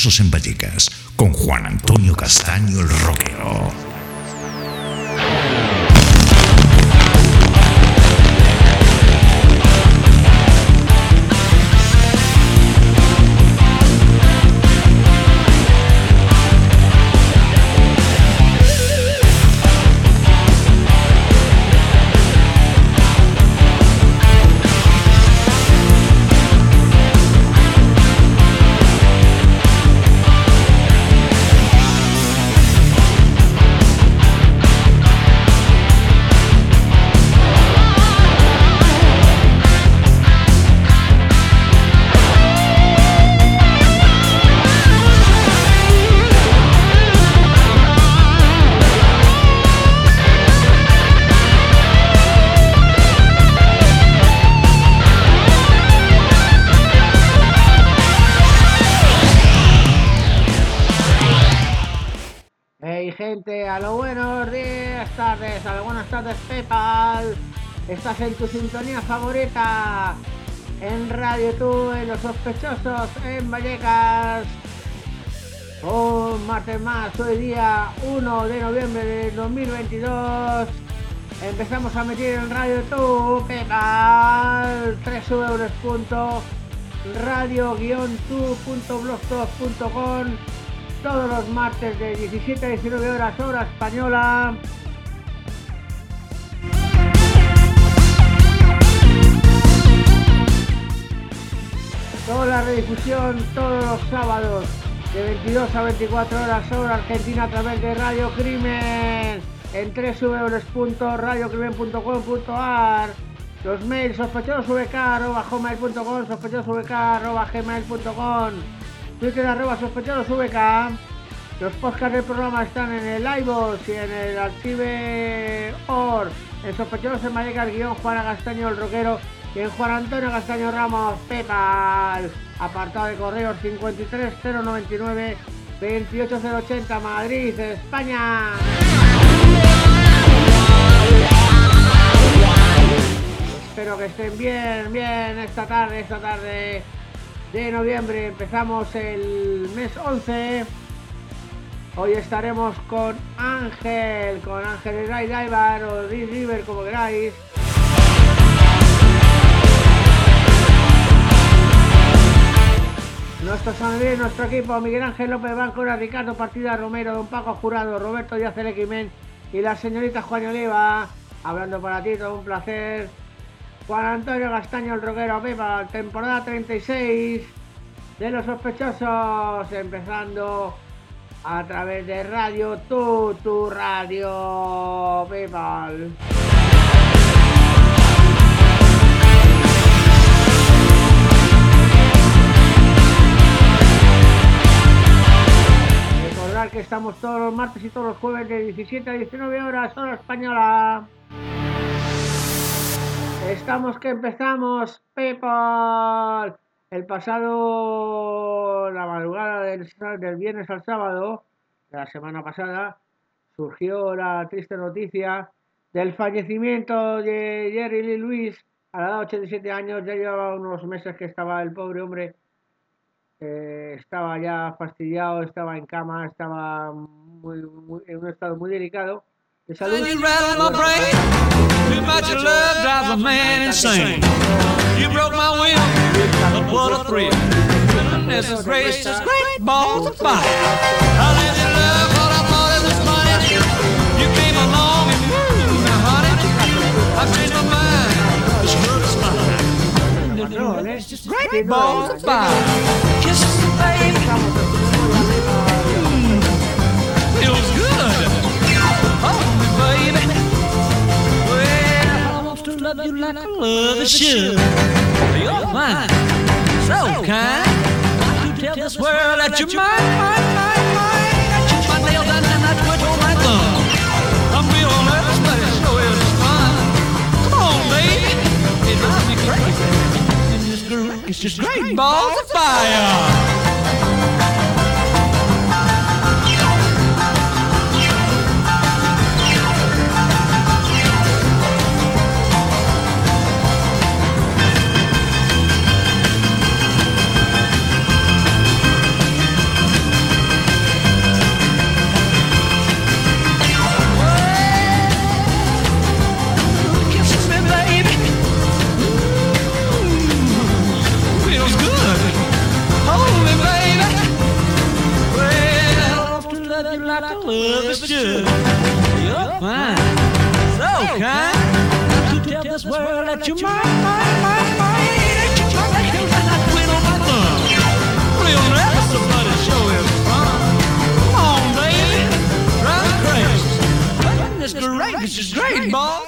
Sospechosos en Vallecas, con Juan Antonio Castaño el rockero. Gente, a lo buenos días, tardes, a lo buenas tardes, PayPal. Estás en tu sintonía favorita, en Radio Tú, en Los Sospechosos, en Vallecas. Un martes más, hoy día 1 de noviembre de 2022. Empezamos a meter en Radio Tú, PayPal, www.radio-tu.blogspot.com. Todos los martes de 17 a 19 horas, hora española. Toda la redifusión todos los sábados de 22 a 24 horas, hora argentina, a través de Radio Crimen en www.radiocrimen.com.ar. Los mails sospechososvk@gmail.com, sospechososvk@gmail.com. Twitter @sospechososvk. Los podcasts del programa están en el iVoox y en el Archive.org, en Sospechosos en Vallecas, Juan Castaño el rockero, y en Juan Antonio Castaño Ramos, PayPal. Apartado de correos 53099 28080, Madrid, España. Espero que estén bien esta tarde de noviembre. Empezamos el mes 11. Hoy estaremos con Ángel de Ray Diver o River, como queráis. Nuestro sonidero, nuestro equipo: Miguel Ángel López Bancora, Ricardo Partida Romero, Don Paco Jurado, Roberto Díaz Elequimen y la señorita Juan Oliva. Hablando para ti, todo un placer. Juan Antonio Castaño el rockero, Pepa, temporada 36 de Los Sospechosos, empezando a través de Radio Tú, tu radio, PayPal. Recordar que estamos todos los martes y todos los jueves de 17 a 19 horas, hora española. Empezamos, PayPal. La madrugada del viernes al sábado de la semana pasada, surgió la triste noticia del fallecimiento de Jerry Lee Lewis a la edad de 87 años. Ya llevaba unos meses que estaba el pobre hombre, estaba ya fastidiado, estaba en cama, estaba en un estado muy delicado de salud. Great balls of fire, kisses the baby, feels good, hold me baby, well I want to love you like I love you should, you're fine, so kind, I could tell this world that you're mine, I choose my nails and I twitch all night long, I'm feeling nervous but it sure is fun, come on baby, it drives me crazy. It's just great balls of fire. let you mind. Ain't you trying to kill that queen on my thumb? Real never somebody show him fun. Come on, baby, drive me crazy. This is great, boss.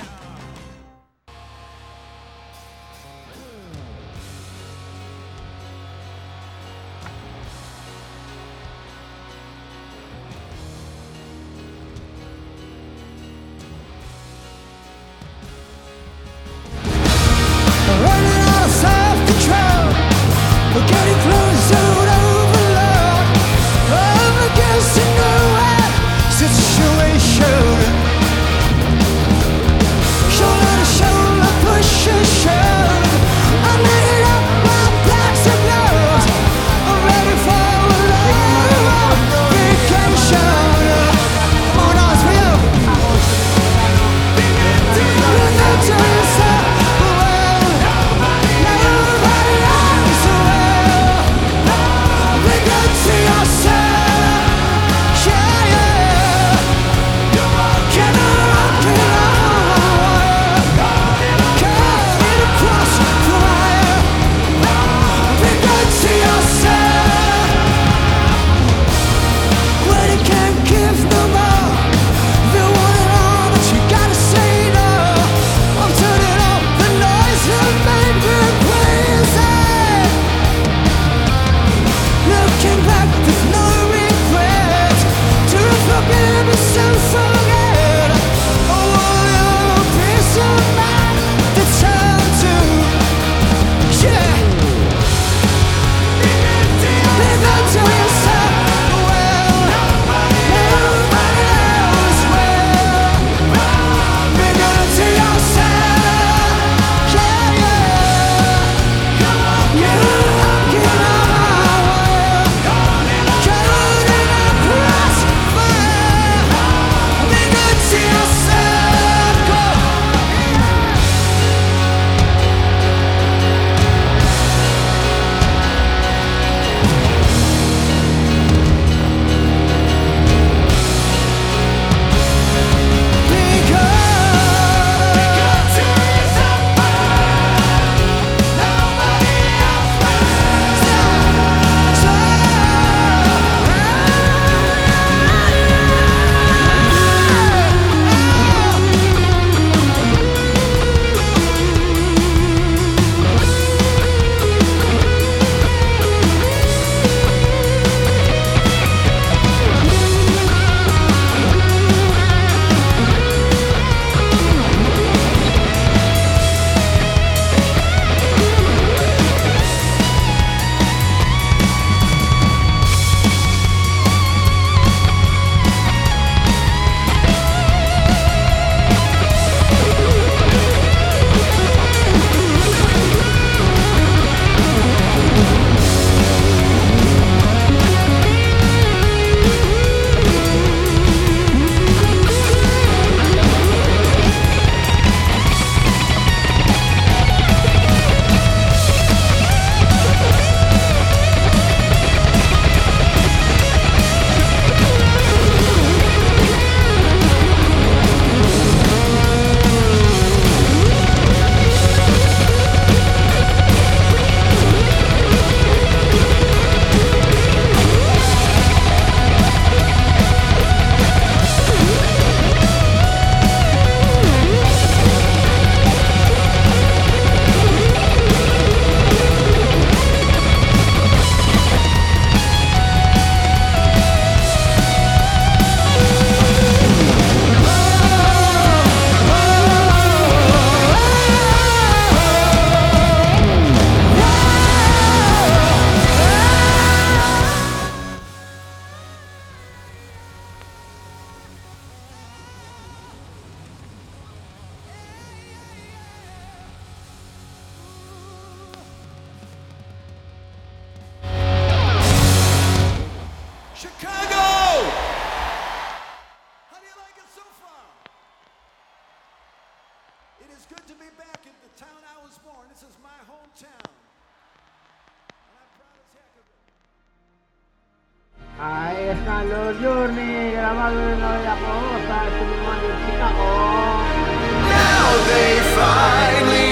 Ahí están los Journey, grabado en la de la posta, estuvimos en Chicago. Now they finally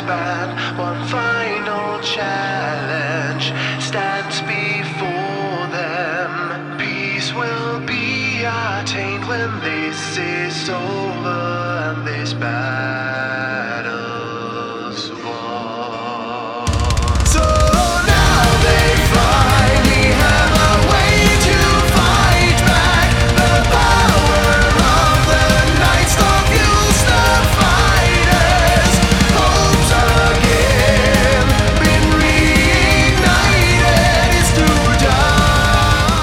span. One final challenge stands before them. Peace will be attained when this is over and this battle's won. So now they finally have a way to fight back. The power of the night star fuels the fighters. Hopes again been reignited. It's to die.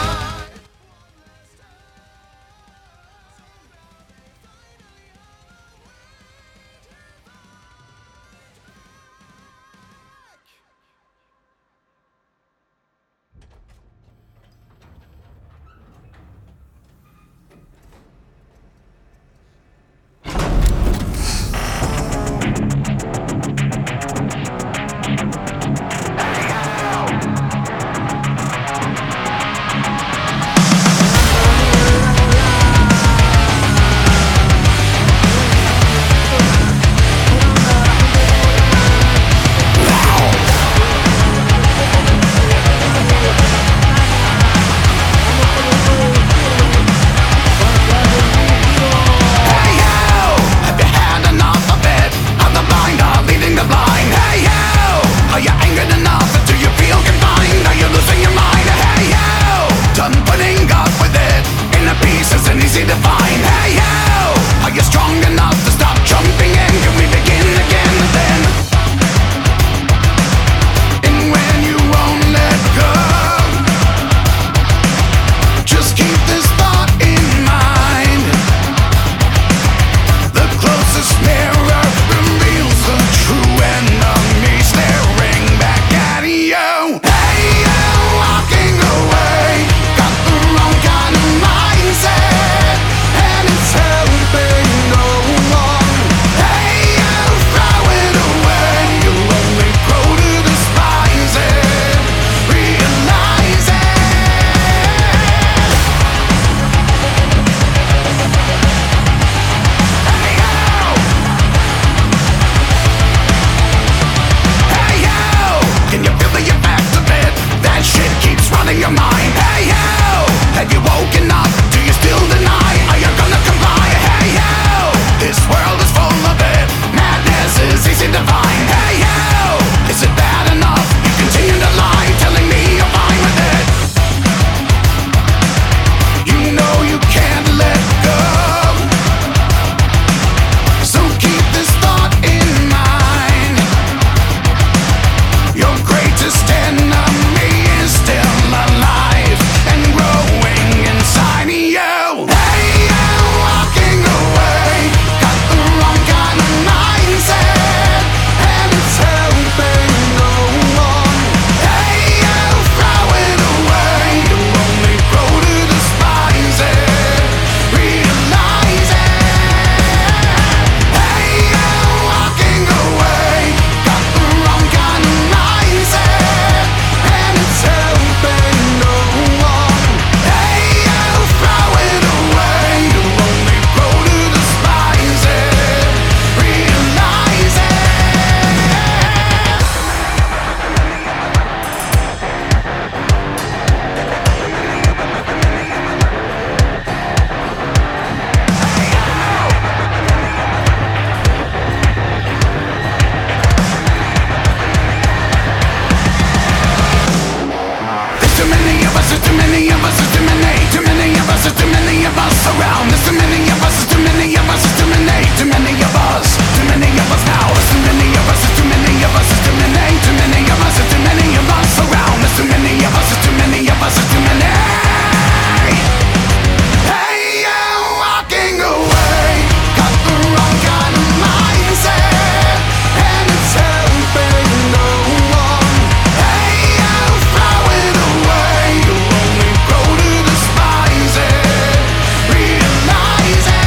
Realize it.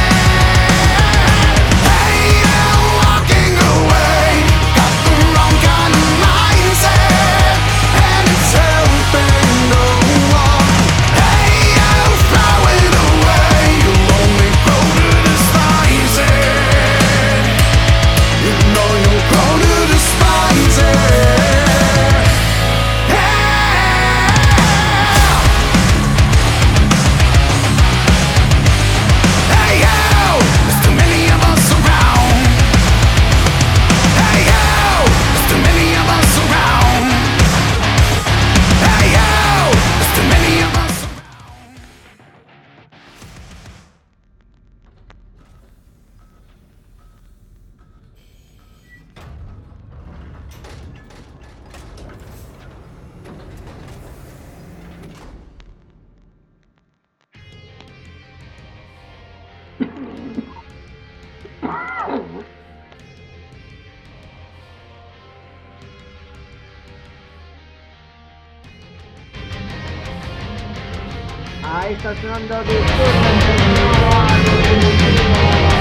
Ahí está sonando Disturbo.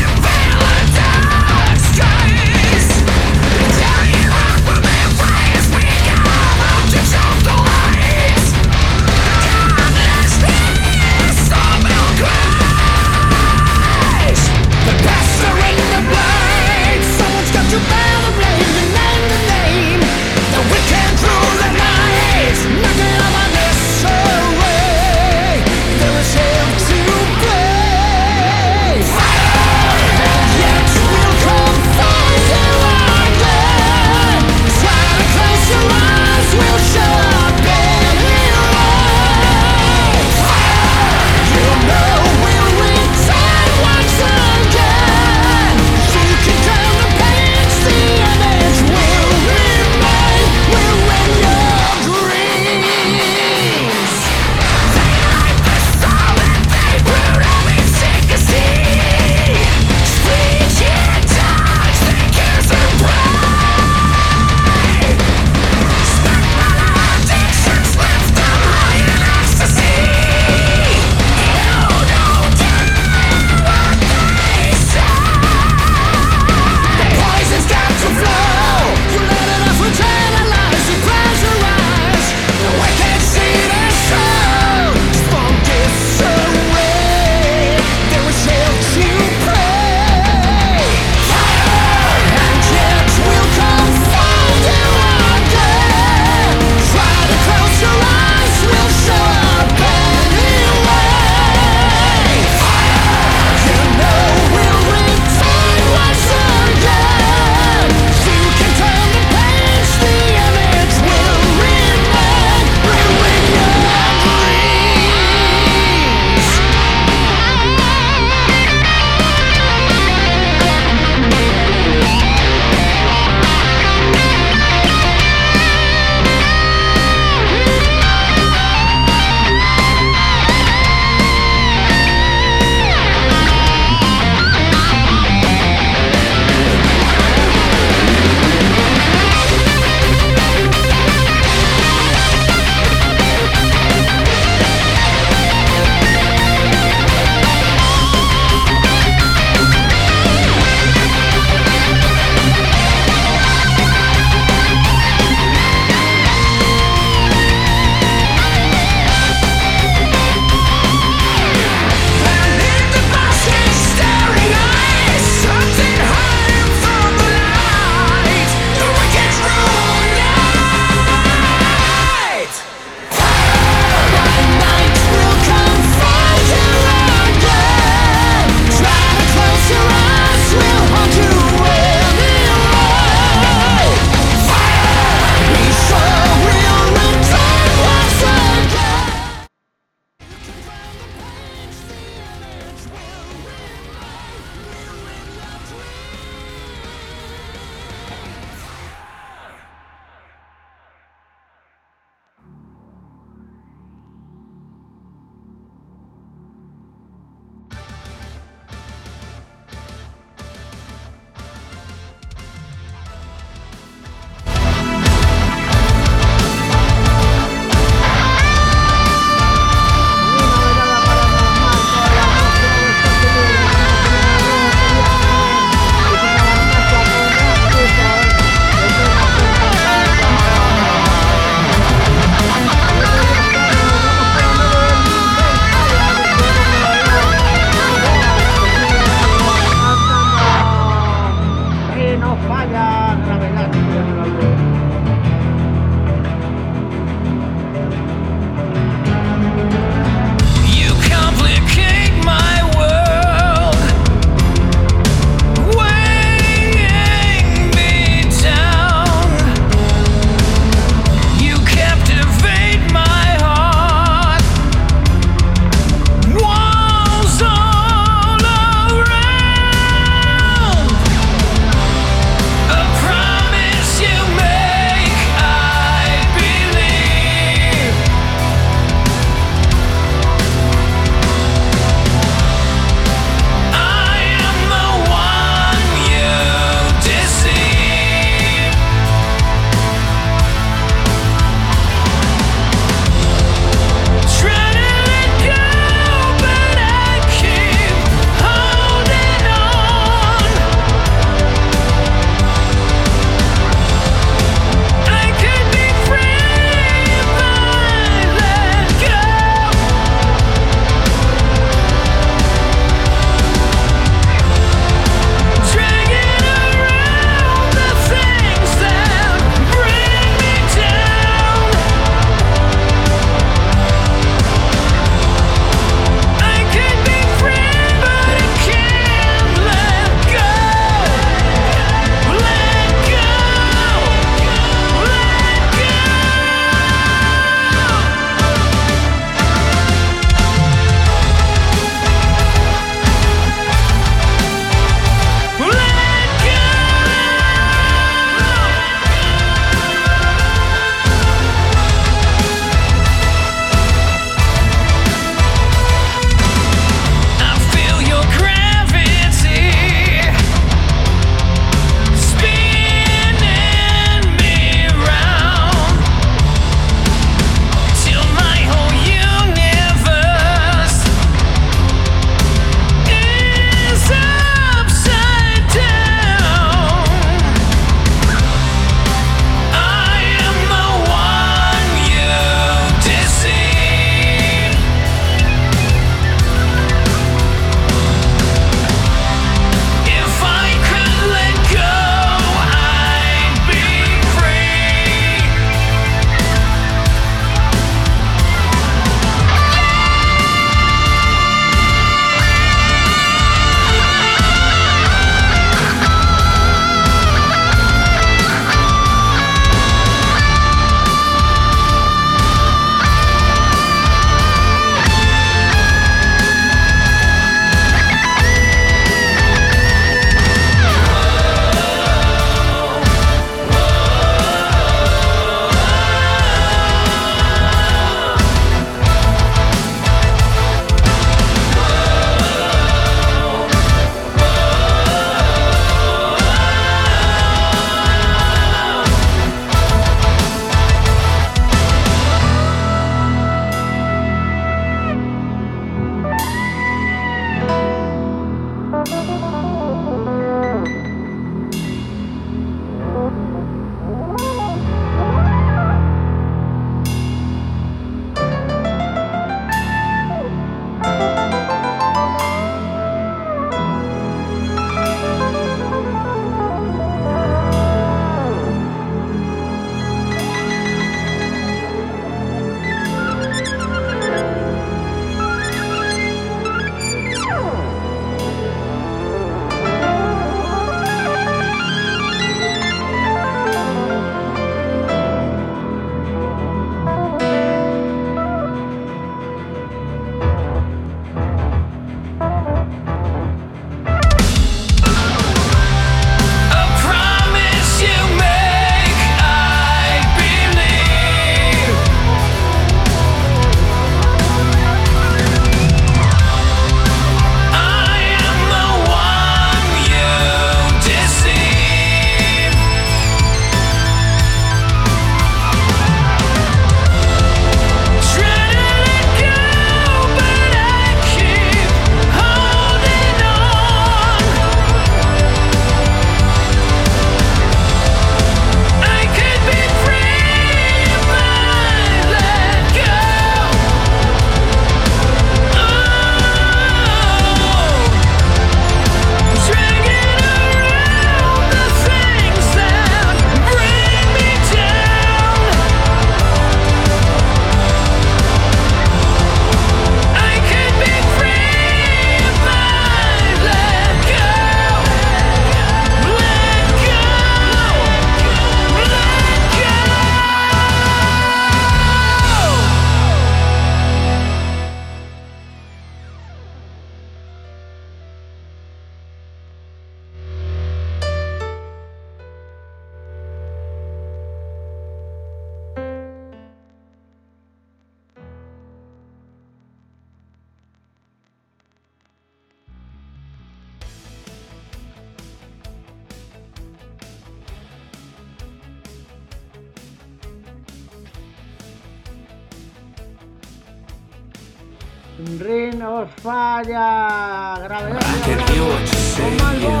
Rin os falla. Gravedad. I can hear what you're saying.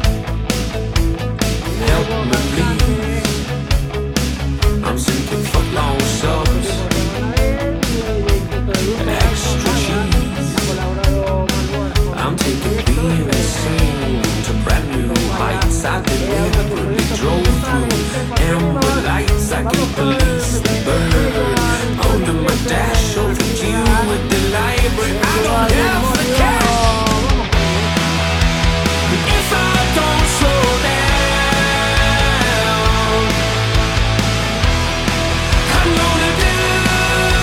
Help me please. I'm sinking footlong subs and extra cheese. I'm taking BMC to brand new heights I deliberately drove through. Amber lights, I can police the bird under my dash overdue with the library. I don't have the cash. If I don't slow down, I'm gonna do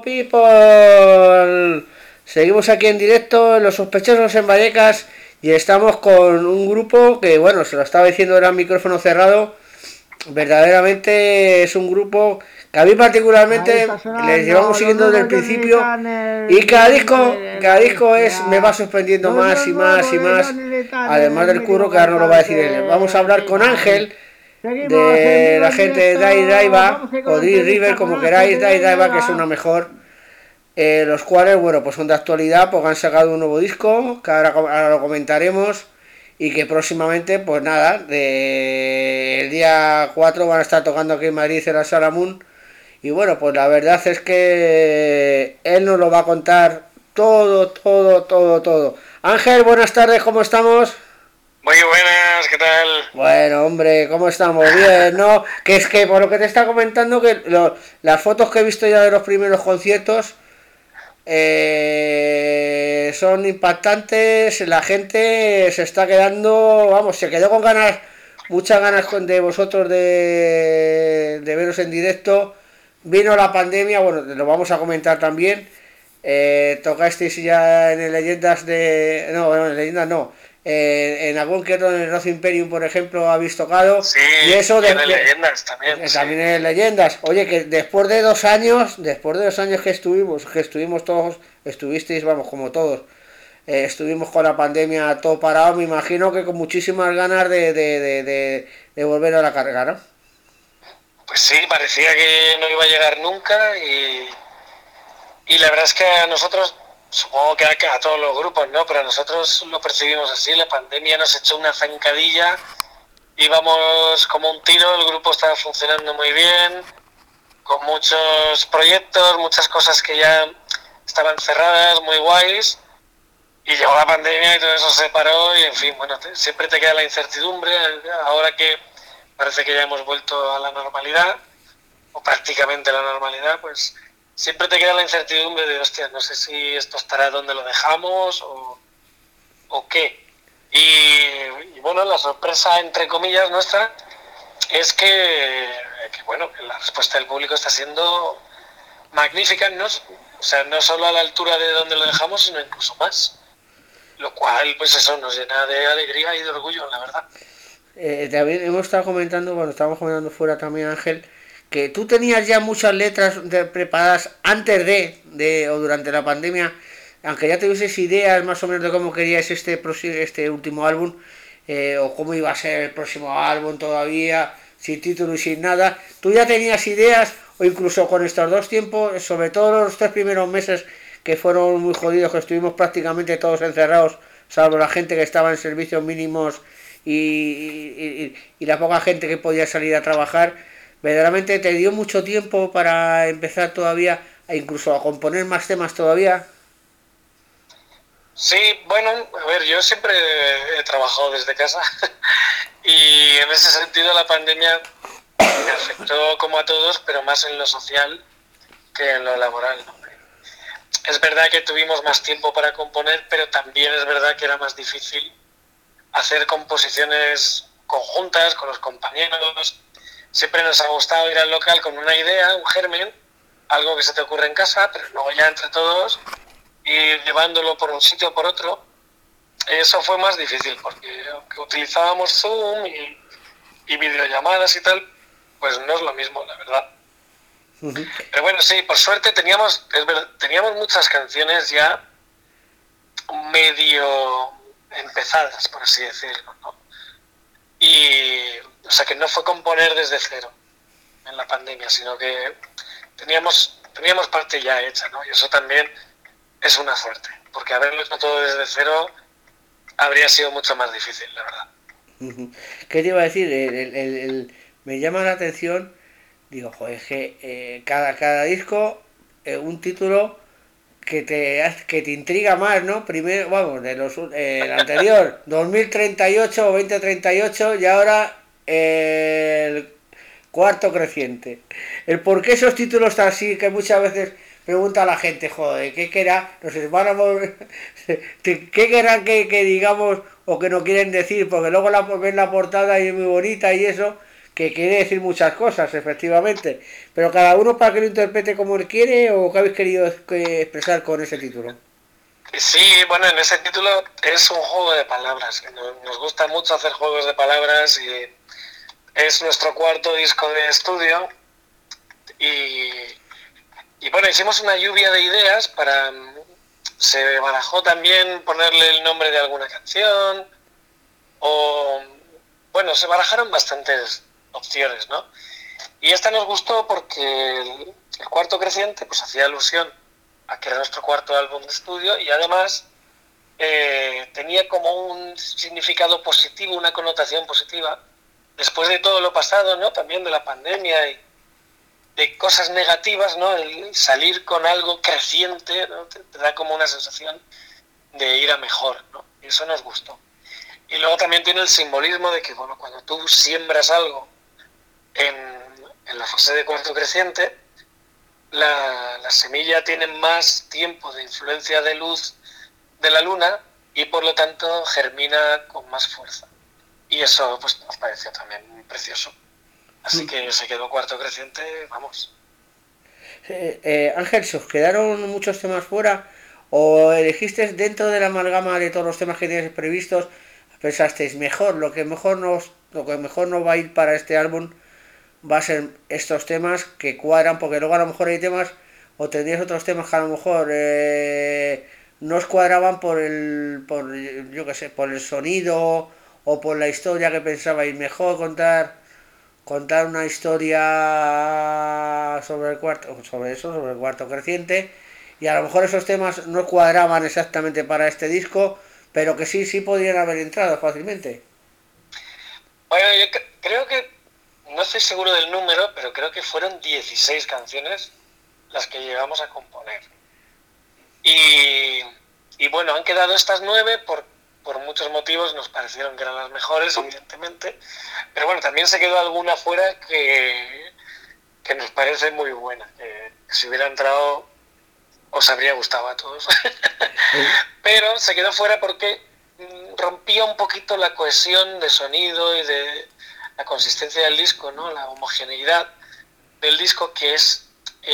people. Seguimos aquí en directo en Los Sospechosos en Vallecas y estamos con un grupo que, bueno, se lo estaba diciendo, era micrófono cerrado. Verdaderamente es un grupo que a mí particularmente les llevamos siguiendo desde el principio y cada disco me va sorprendiendo más y más y más, además del curro que ahora no lo va a decir él. Vamos a hablar con Ángel de la gente de Dai Daiva o Dai River, como queráis, Dai Daiva, que es una mejor, los cuales, bueno, pues son de actualidad porque han sacado un nuevo disco que ahora lo comentaremos y que próximamente, pues nada, el día 4 van a estar tocando aquí en Madrid en la Sala Moon. Y bueno, pues la verdad es que él nos lo va a contar todo. Ángel, buenas tardes, ¿cómo estamos? Muy buenas, ¿qué tal? Bueno, hombre, ¿cómo estamos? Bien, ¿no? Que es que por lo que te está comentando, que las fotos que he visto ya de los primeros conciertos son impactantes, la gente se está quedando, vamos, se quedó con ganas, muchas ganas de vosotros de veros en directo. Vino la pandemia, bueno, lo vamos a comentar también. Tocasteis ya en Leyendas en Leyendas no. En algún que otro, en el Rock Imperium, por ejemplo, habéis tocado. Sí, y eso en Leyendas también. También en Leyendas. Oye, que después de 2 años que estuvimos todos, estuvisteis, vamos, como todos, estuvimos con la pandemia todo parado, me imagino que con muchísimas ganas de volver a la carga, ¿no? Pues sí, parecía que no iba a llegar nunca y la verdad es que a nosotros, supongo que a todos los grupos, ¿no? Pero a nosotros lo percibimos así, la pandemia nos echó una zancadilla, íbamos como un tiro, el grupo estaba funcionando muy bien, con muchos proyectos, muchas cosas que ya estaban cerradas, muy guays, y llegó la pandemia y todo eso se paró y en fin, bueno, siempre te queda la incertidumbre, ahora que parece que ya hemos vuelto a la normalidad, o prácticamente a la normalidad, pues siempre te queda la incertidumbre de, hostia, no sé si esto estará donde lo dejamos o qué. Y bueno, la sorpresa, entre comillas, nuestra, es que bueno, que la respuesta del público está siendo magnífica, ¿no? O sea, no solo a la altura de donde lo dejamos, sino incluso más. Lo cual, pues eso, nos llena de alegría y de orgullo, la verdad. También estábamos comentando fuera también, Ángel, que tú tenías ya muchas letras preparadas antes o durante la pandemia, aunque ya tuvieses ideas más o menos de cómo querías este último álbum, o cómo iba a ser el próximo álbum todavía, sin título y sin nada, tú ya tenías ideas, o incluso con estos 2 tiempos, sobre todo los 3 primeros meses que fueron muy jodidos, que estuvimos prácticamente todos encerrados, salvo la gente que estaba en servicios mínimos y la poca gente que podía salir a trabajar. ¿Verdaderamente te dio mucho tiempo para empezar todavía incluso a componer más temas todavía? Sí, bueno, a ver, yo siempre he trabajado desde casa y en ese sentido la pandemia me afectó como a todos, pero más en lo social que en lo laboral, ¿no? Es verdad que tuvimos más tiempo para componer, pero también es verdad que era más difícil hacer composiciones conjuntas con los compañeros. Siempre nos ha gustado ir al local con una idea, un germen, algo que se te ocurre en casa, pero luego ya entre todos ir llevándolo por un sitio o por otro. Eso fue más difícil porque aunque utilizábamos Zoom y videollamadas y tal, pues no es lo mismo, la verdad. Uh-huh. Pero bueno, sí, por suerte teníamos muchas canciones ya medio empezadas, por así decirlo, ¿no? Y, o sea, que no fue componer desde cero en la pandemia, sino que teníamos parte ya hecha, ¿no? Y eso también es una suerte, porque haberlo hecho todo desde cero habría sido mucho más difícil, la verdad. Uh-huh. ¿Qué te iba a decir? Me llama la atención, digo, joder, es que cada disco, un título que te intriga más, ¿no? Primero, vamos, el anterior, 2038 o 2038, y ahora el cuarto creciente. El por qué esos títulos están así, que muchas veces pregunta a la gente, joder, ¿qué querrá? No sé, van a volver, ¿qué querrán que digamos o que no quieren decir? Porque luego ven la portada y es muy bonita y eso, que quiere decir muchas cosas, efectivamente, pero cada uno para que lo interprete como él quiere, o qué habéis querido expresar con ese título. Sí, bueno, en ese título es un juego de palabras. Nos gusta mucho hacer juegos de palabras y es nuestro cuarto disco de estudio y bueno, hicimos una lluvia de ideas para... Se barajó también ponerle el nombre de alguna canción o... Bueno, se barajaron bastantes opciones, ¿no? Y esta nos gustó porque el cuarto creciente pues hacía alusión a que era nuestro cuarto álbum de estudio y además tenía como un significado positivo, una connotación positiva, después de todo lo pasado, ¿no? También de la pandemia y de cosas negativas, ¿no? El salir con algo creciente, ¿no? Te da como una sensación de ir a mejor, ¿no? Y eso nos gustó. Y luego también tiene el simbolismo de que, bueno, cuando tú siembras algo en la fase de cuarto creciente, la semilla tiene más tiempo de influencia de luz de la luna y por lo tanto germina con más fuerza. Y eso pues nos pareció también muy precioso. Así que se quedó cuarto creciente, vamos. Ángel, ¿se os quedaron muchos temas fuera? ¿O elegisteis dentro de la amalgama de todos los temas que teníais previstos? Pensasteis, lo que mejor nos va a ir para este álbum va a ser estos temas que cuadran, porque luego a lo mejor hay temas, o tendríais otros temas que a lo mejor no os cuadraban yo qué sé, por el sonido o por la historia que pensabais mejor contar una historia sobre el cuarto creciente, y a lo mejor esos temas no cuadraban exactamente para este disco, pero que sí podrían haber entrado fácilmente. Bueno, yo creo que, no estoy seguro del número, pero creo que fueron 16 canciones las que llegamos a componer. Y bueno, han quedado estas 9 por muchos motivos, nos parecieron que eran las mejores, evidentemente, pero bueno, también se quedó alguna fuera que nos parece muy buena, que si hubiera entrado os habría gustado a todos. Pero se quedó fuera porque rompía un poquito la cohesión de sonido y de la consistencia del disco, ¿no? La homogeneidad del disco, que es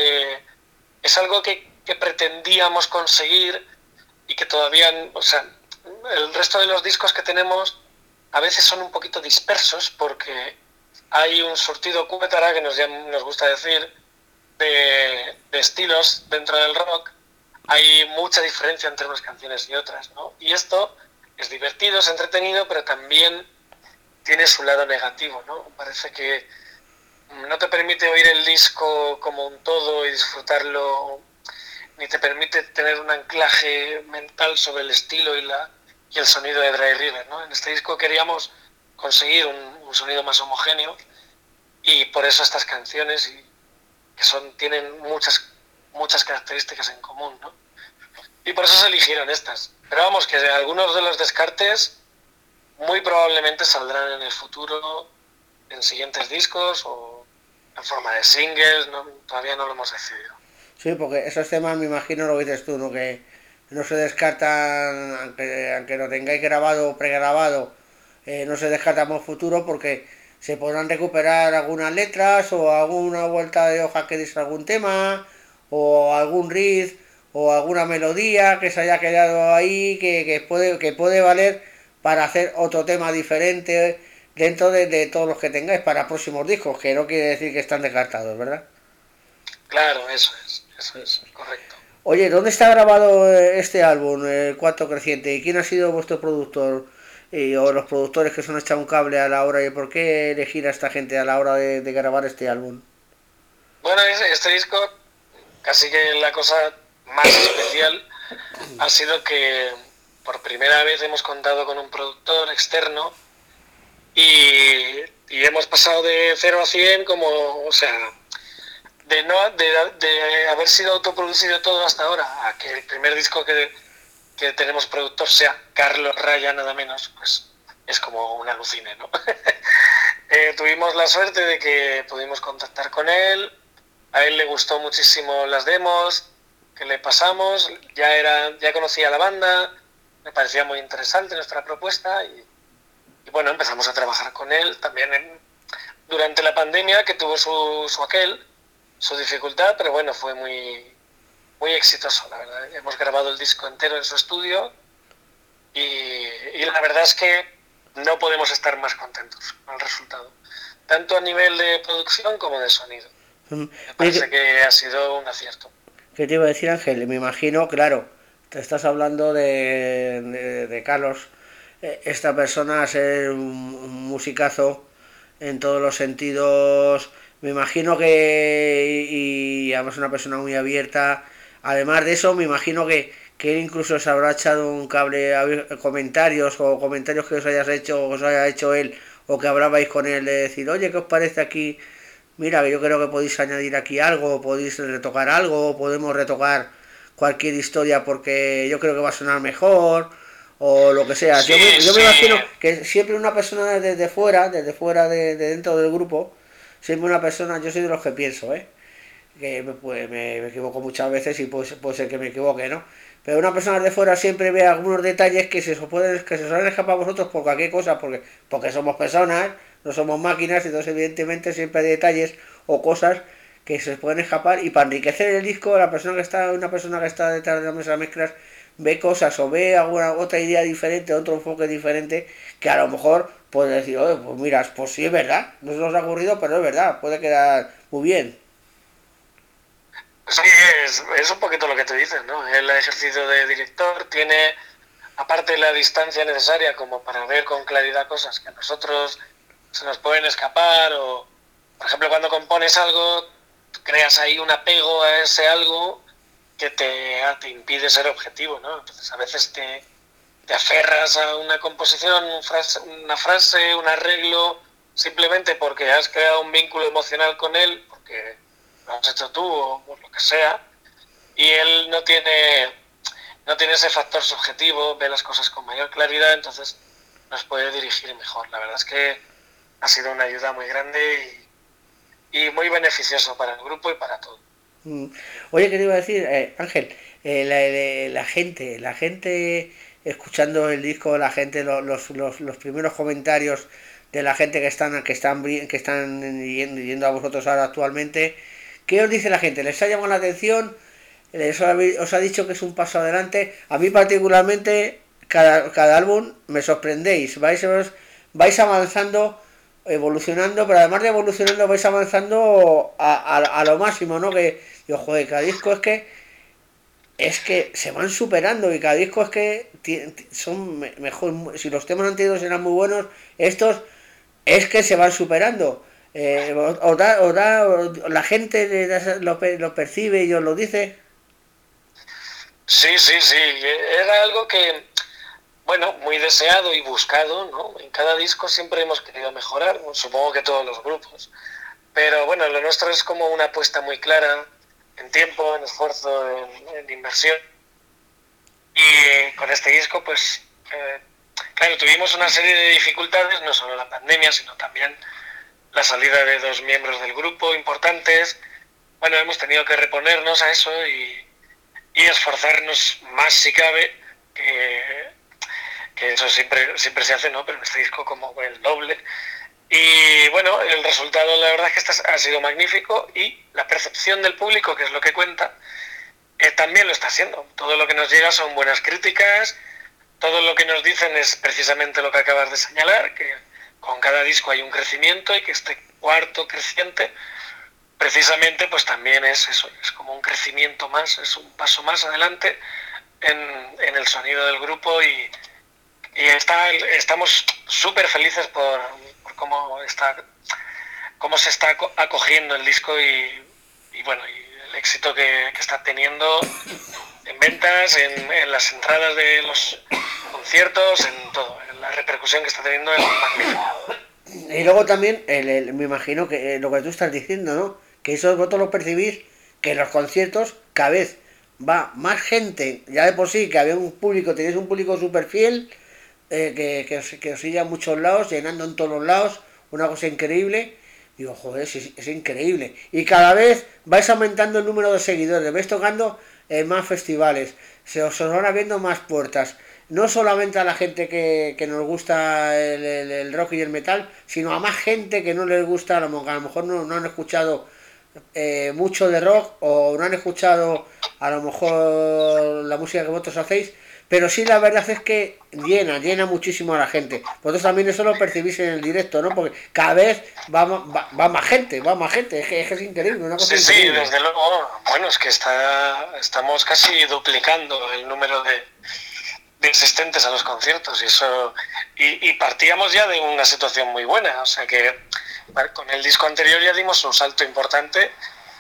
algo que pretendíamos conseguir y que todavía, o sea, el resto de los discos que tenemos a veces son un poquito dispersos porque hay un surtido cúetara, que nos gusta decir, de estilos dentro del rock. Hay mucha diferencia entre unas canciones y otras, ¿no? Y esto es divertido, es entretenido, pero también tiene su lado negativo, ¿no? Parece que no te permite oír el disco como un todo y disfrutarlo, ni te permite tener un anclaje mental sobre el estilo y el sonido de Dry River, ¿no? En este disco queríamos conseguir un sonido más homogéneo y por eso estas canciones que tienen muchas características en común, ¿no? Y por eso se eligieron estas. Pero vamos, que algunos de los descartes muy probablemente saldrán en el futuro en siguientes discos o en forma de singles, ¿no? Todavía no lo hemos decidido. Sí, porque esos temas me imagino lo que dices tú, ¿no? Que no se descartan, aunque lo tengáis grabado o pregrabado, no se descartan en el futuro porque se podrán recuperar algunas letras o alguna vuelta de hoja que dice algún tema o algún riff o alguna melodía que se haya quedado ahí que puede valer para hacer otro tema diferente dentro de todos los que tengáis para próximos discos, que no quiere decir que están descartados, ¿verdad? Claro, eso es, correcto. Oye, ¿dónde está grabado este álbum, el Cuarto Creciente? ¿Y quién ha sido vuestro productor? O los productores que se han echado un cable a la hora, y por qué elegir a esta gente a la hora de grabar este álbum? Bueno, este disco, casi que la cosa más especial ha sido que por primera vez hemos contado con un productor externo y hemos pasado de 0 a 100 como, o sea, de haber sido autoproducido todo hasta ahora, a que el primer disco que tenemos productor sea Carlos Raya, nada menos, pues es como un alucine, ¿no? Tuvimos la suerte de que pudimos contactar con él, a él le gustó muchísimo las demos que le pasamos, ya conocía la banda, me parecía muy interesante nuestra propuesta y bueno, empezamos a trabajar con él, también durante la pandemia, que tuvo su dificultad, pero bueno, fue muy exitoso, la verdad. Hemos grabado el disco entero en su estudio y la verdad es que no podemos estar más contentos con el resultado, tanto a nivel de producción como de sonido. Me parece que ha sido un acierto. ¿Qué te iba a decir, Ángel? Me imagino, claro, te estás hablando de Carlos, esta persona a ser un musicazo en todos los sentidos, me imagino que, y además una persona muy abierta, además de eso, me imagino que él incluso se habrá echado un cable a comentarios que os hayas hecho, o os haya hecho él, o que hablabais con él de decir, oye, ¿qué os parece aquí? Mira, yo creo que podéis añadir aquí algo, podéis retocar algo, podemos retocar cualquier historia porque yo creo que va a sonar mejor, o lo que sea. Sí, yo me sí. imagino que siempre una persona desde fuera de dentro del grupo, siempre una persona, yo soy de los que pienso, que pues, me equivoco muchas veces y puede ser que me equivoque, ¿no? Pero una persona de fuera siempre ve algunos detalles que se os han escapado a vosotros por cualquier cosa, porque somos personas, no somos máquinas, entonces evidentemente siempre hay detalles o cosas que se pueden escapar, y para enriquecer el disco una persona que está detrás de la mesa de mezclas ve cosas o ve alguna otra idea diferente, otro enfoque diferente, que a lo mejor puede decir, oye, pues mira, pues sí es verdad, no se nos ha ocurrido, pero es verdad, puede quedar muy bien. Sí, es un poquito lo que tú dices, ¿no? El ejercicio de director tiene, aparte la distancia necesaria como para ver con claridad cosas que a nosotros se nos pueden escapar, o por ejemplo cuando compones algo, creas ahí un apego a ese algo que te impide ser objetivo, ¿no? Entonces a veces te aferras a una composición, una frase, un arreglo, simplemente porque has creado un vínculo emocional con él, porque lo has hecho tú o por lo que sea, y él no tiene ese factor subjetivo, ve las cosas con mayor claridad, entonces nos puede dirigir mejor. La verdad es que ha sido una ayuda muy grande y muy beneficioso para el grupo y para todo. Oye, ¿qué te iba a decir, Ángel? La gente escuchando el disco, la gente, los primeros comentarios de la gente que están yendo a vosotros ahora actualmente, ¿qué os dice la gente? ¿Les ha llamado la atención? ¿Os ha dicho que es un paso adelante? A mí particularmente, cada álbum me sorprendéis, vais avanzando, evolucionando, pero además de evolucionando vais avanzando a lo máximo, ¿no? Que yo, joder, cada disco es que se van superando, y cada disco es que son mejor. Si los temas anteriores eran muy buenos, estos es que se van superando. La gente lo percibe y os lo dice. Sí, era algo que, bueno, muy deseado y buscado, ¿no? En cada disco siempre hemos querido mejorar, supongo que todos los grupos, pero bueno, lo nuestro es como una apuesta muy clara en tiempo, en esfuerzo, en inversión, y con este disco pues claro, tuvimos una serie de dificultades, no solo la pandemia, sino también la salida de 2 miembros del grupo importantes. Bueno, hemos tenido que reponernos a eso y esforzarnos más si cabe, que eso siempre se hace, ¿no? Pero en este disco como el doble. Y bueno, el resultado la verdad es que ha sido magnífico, y la percepción del público, que es lo que cuenta, también lo está haciendo. Todo lo que nos llega son buenas críticas, todo lo que nos dicen es precisamente lo que acabas de señalar, que con cada disco hay un crecimiento, y que este cuarto creciente precisamente pues también es eso, es como un crecimiento más, es un paso más adelante en el sonido del grupo, y estamos súper felices por cómo se está acogiendo el disco y bueno, y el éxito que está teniendo en ventas, en las entradas de los conciertos, en todo, en la repercusión que está teniendo es magnífica. Y luego también, me imagino que lo que tú estás diciendo, ¿no? Que eso vosotros lo percibís, que en los conciertos cada vez va más gente, ya de por sí que había un público, tenéis un público súper fiel, que os sigue a muchos lados, llenando en todos los lados, una cosa increíble. Digo, joder, es increíble. Y cada vez vais aumentando el número de seguidores, vais tocando en más festivales, se os van abriendo más puertas. no solamente a la gente que nos gusta el rock y el metal, sino a más gente que no les gusta, a lo mejor no han escuchado mucho de rock o no han escuchado a lo mejor la música que vosotros hacéis, pero sí la verdad es que llena muchísimo a la gente. Vosotros también eso lo percibís en el directo, ¿no? Porque cada vez va más gente, es que es increíble, una cosa Sí, increíble. desde luego. Bueno, es que estamos casi duplicando el número de asistentes a los conciertos y partíamos ya de una situación muy buena, o sea que con el disco anterior ya dimos un salto importante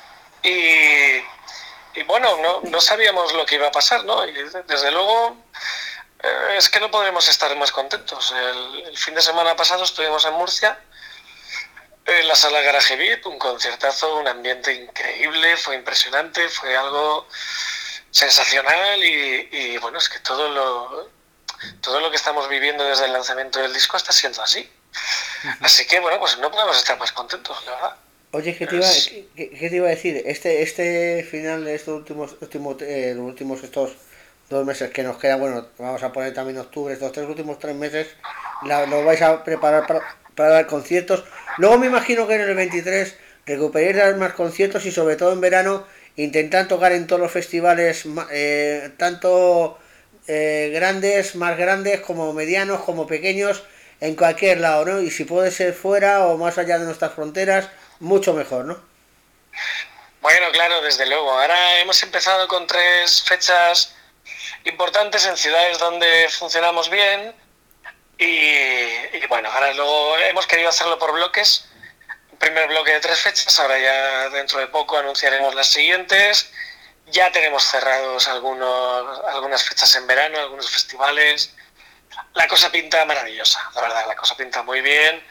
y bueno, no sabíamos lo que iba a pasar, ¿no? Y desde luego es que no podremos estar más contentos. El fin de semana pasado estuvimos en Murcia, en la sala Garage VIP, un conciertazo, un ambiente increíble, fue impresionante, fue algo sensacional y bueno, es que todo lo que estamos viviendo desde el lanzamiento del disco está siendo así. Así que bueno, pues no podemos estar más contentos, la verdad. Oye, ¿qué te iba a decir? Este final de estos los últimos estos 2 meses que nos quedan, bueno, vamos a poner también octubre, estos últimos 3 meses, lo vais a preparar para dar conciertos. Luego me imagino que en el 23 recuperéis dar más conciertos y sobre todo en verano intentar tocar en todos los festivales, tanto más grandes como medianos, como pequeños, en cualquier lado, ¿no? Y si puede ser fuera o más allá de nuestras fronteras, mucho mejor, ¿no? Bueno, claro, desde luego. Ahora hemos empezado con 3 fechas importantes en ciudades donde funcionamos bien y bueno, ahora luego hemos querido hacerlo por bloques. Un primer bloque de 3 fechas, ahora ya dentro de poco anunciaremos las siguientes. Ya tenemos cerrados algunas fechas en verano, algunos festivales. La cosa pinta maravillosa, la verdad, la cosa pinta muy bien.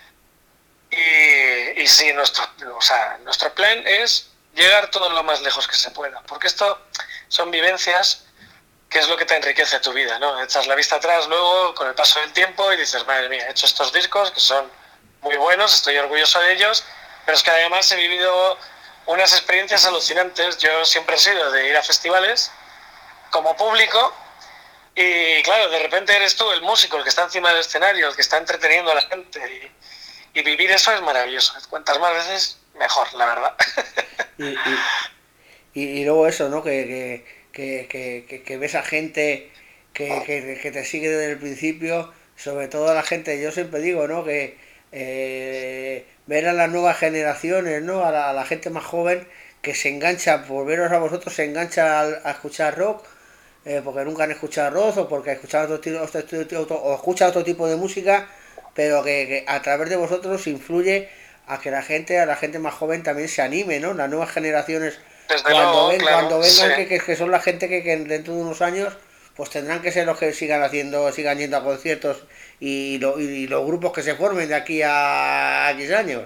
Y sí, nuestro plan es llegar todo lo más lejos que se pueda, porque esto son vivencias que es lo que te enriquece tu vida, ¿no? Echas la vista atrás luego con el paso del tiempo y dices, madre mía, he hecho estos discos que son muy buenos, estoy orgulloso de ellos, pero es que además he vivido unas experiencias alucinantes. Yo siempre he sido de ir a festivales como público y claro, de repente eres tú el músico, el que está encima del escenario, el que está entreteniendo a la gente y vivir eso es maravilloso. Cuantas más veces, mejor, la verdad. Y, y, y luego eso, ¿no? Que ves a gente que te sigue desde el principio, sobre todo a la gente, yo siempre digo, ¿no? Que ver a las nuevas generaciones, ¿no? A la gente más joven que se engancha, por veros a vosotros, se engancha a escuchar rock, porque nunca han escuchado rock o porque escuchan o escuchan otro tipo de música, pero que a través de vosotros influye a que a la gente más joven también se anime, ¿no? Las nuevas generaciones Desde luego, claro, cuando vengan sí. que son la gente que dentro de unos años pues tendrán que ser los que sigan yendo a conciertos y los grupos que se formen de aquí a X años.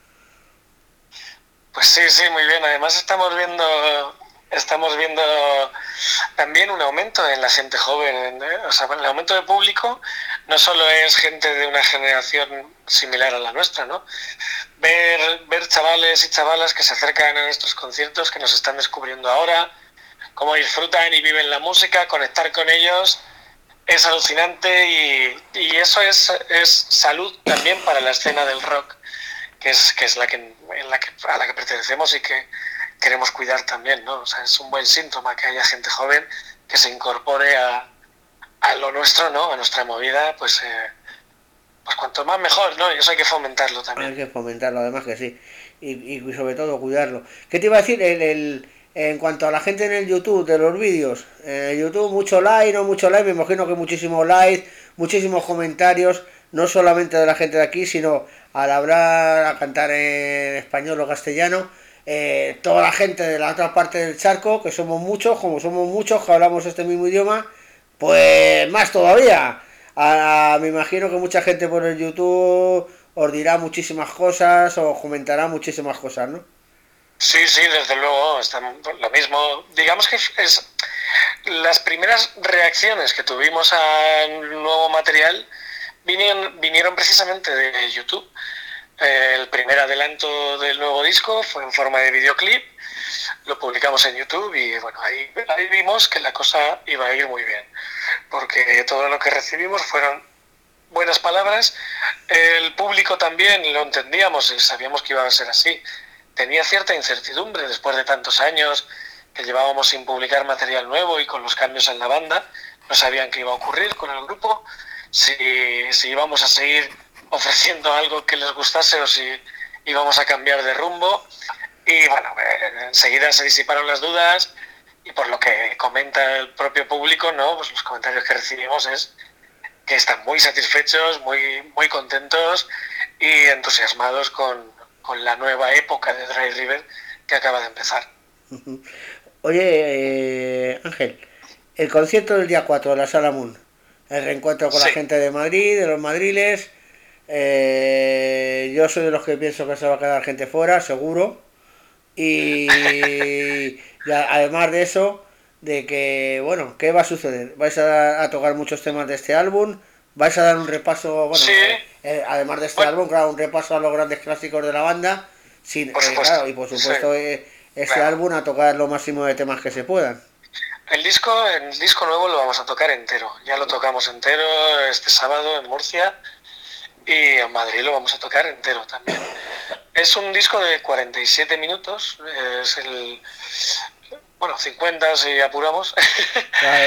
Pues sí, muy bien. Además estamos viendo también un aumento en la gente joven. O sea, el aumento de público no solo es gente de una generación similar a la nuestra, ¿no? Ver chavales y chavalas que se acercan a nuestros conciertos, que nos están descubriendo ahora, cómo disfrutan y viven la música, conectar con ellos, es alucinante y eso es salud también para la escena del rock, que es a la que pertenecemos y que queremos cuidar también, ¿no? O sea, es un buen síntoma que haya gente joven que se incorpore a lo nuestro, ¿no? A nuestra movida, pues cuanto más mejor, ¿no? Y eso hay que fomentarlo también. Hay que fomentarlo, además que sí. Y sobre todo cuidarlo. ¿Qué te iba a decir? En cuanto a la gente en el YouTube, de los vídeos, en el YouTube mucho like, no mucho like, me imagino que muchísimos likes, muchísimos comentarios, no solamente de la gente de aquí, sino al hablar, a cantar en español o castellano, toda la gente de la otra parte del charco, que somos muchos, como somos muchos que hablamos este mismo idioma, pues más todavía. Me imagino que mucha gente por el YouTube os dirá muchísimas cosas o comentará muchísimas cosas, ¿no? Sí, desde luego, lo mismo. Digamos que las primeras reacciones que tuvimos al nuevo material vinieron precisamente de YouTube. El primer adelanto del nuevo disco fue en forma de videoclip, lo publicamos en YouTube y bueno, ahí vimos que la cosa iba a ir muy bien. porque todo lo que recibimos fueron buenas palabras. El público también lo entendíamos y sabíamos que iba a ser así. Tenía cierta incertidumbre después de tantos años que llevábamos sin publicar material nuevo y con los cambios en la banda. No sabían qué iba a ocurrir con el grupo, si íbamos a seguir ofreciendo algo que les gustase o si íbamos a cambiar de rumbo. Y bueno, enseguida se disiparon las dudas y por lo que comenta el propio público, ¿no? Pues los comentarios que recibimos es que están muy satisfechos, muy contentos y entusiasmados con la nueva época de Dry River que acaba de empezar. Oye, Ángel, el concierto del día 4 de la Sala Moon, el reencuentro con la gente de Madrid, de los madriles, yo soy de los que pienso que se va a quedar gente fuera, seguro, y además de eso, de que, bueno, ¿qué va a suceder? ¿Vais a tocar muchos temas de este álbum? ¿Vais a dar un repaso, bueno, sí. Además de este álbum, claro, un repaso a los grandes clásicos de la banda, sin, claro, y por supuesto ese álbum a tocar lo máximo de temas que se puedan? El disco nuevo lo vamos a tocar entero, ya lo tocamos entero este sábado en Murcia y en Madrid lo vamos a tocar entero también. Es un disco de 47 minutos, es el... Bueno, 50 si apuramos. Claro.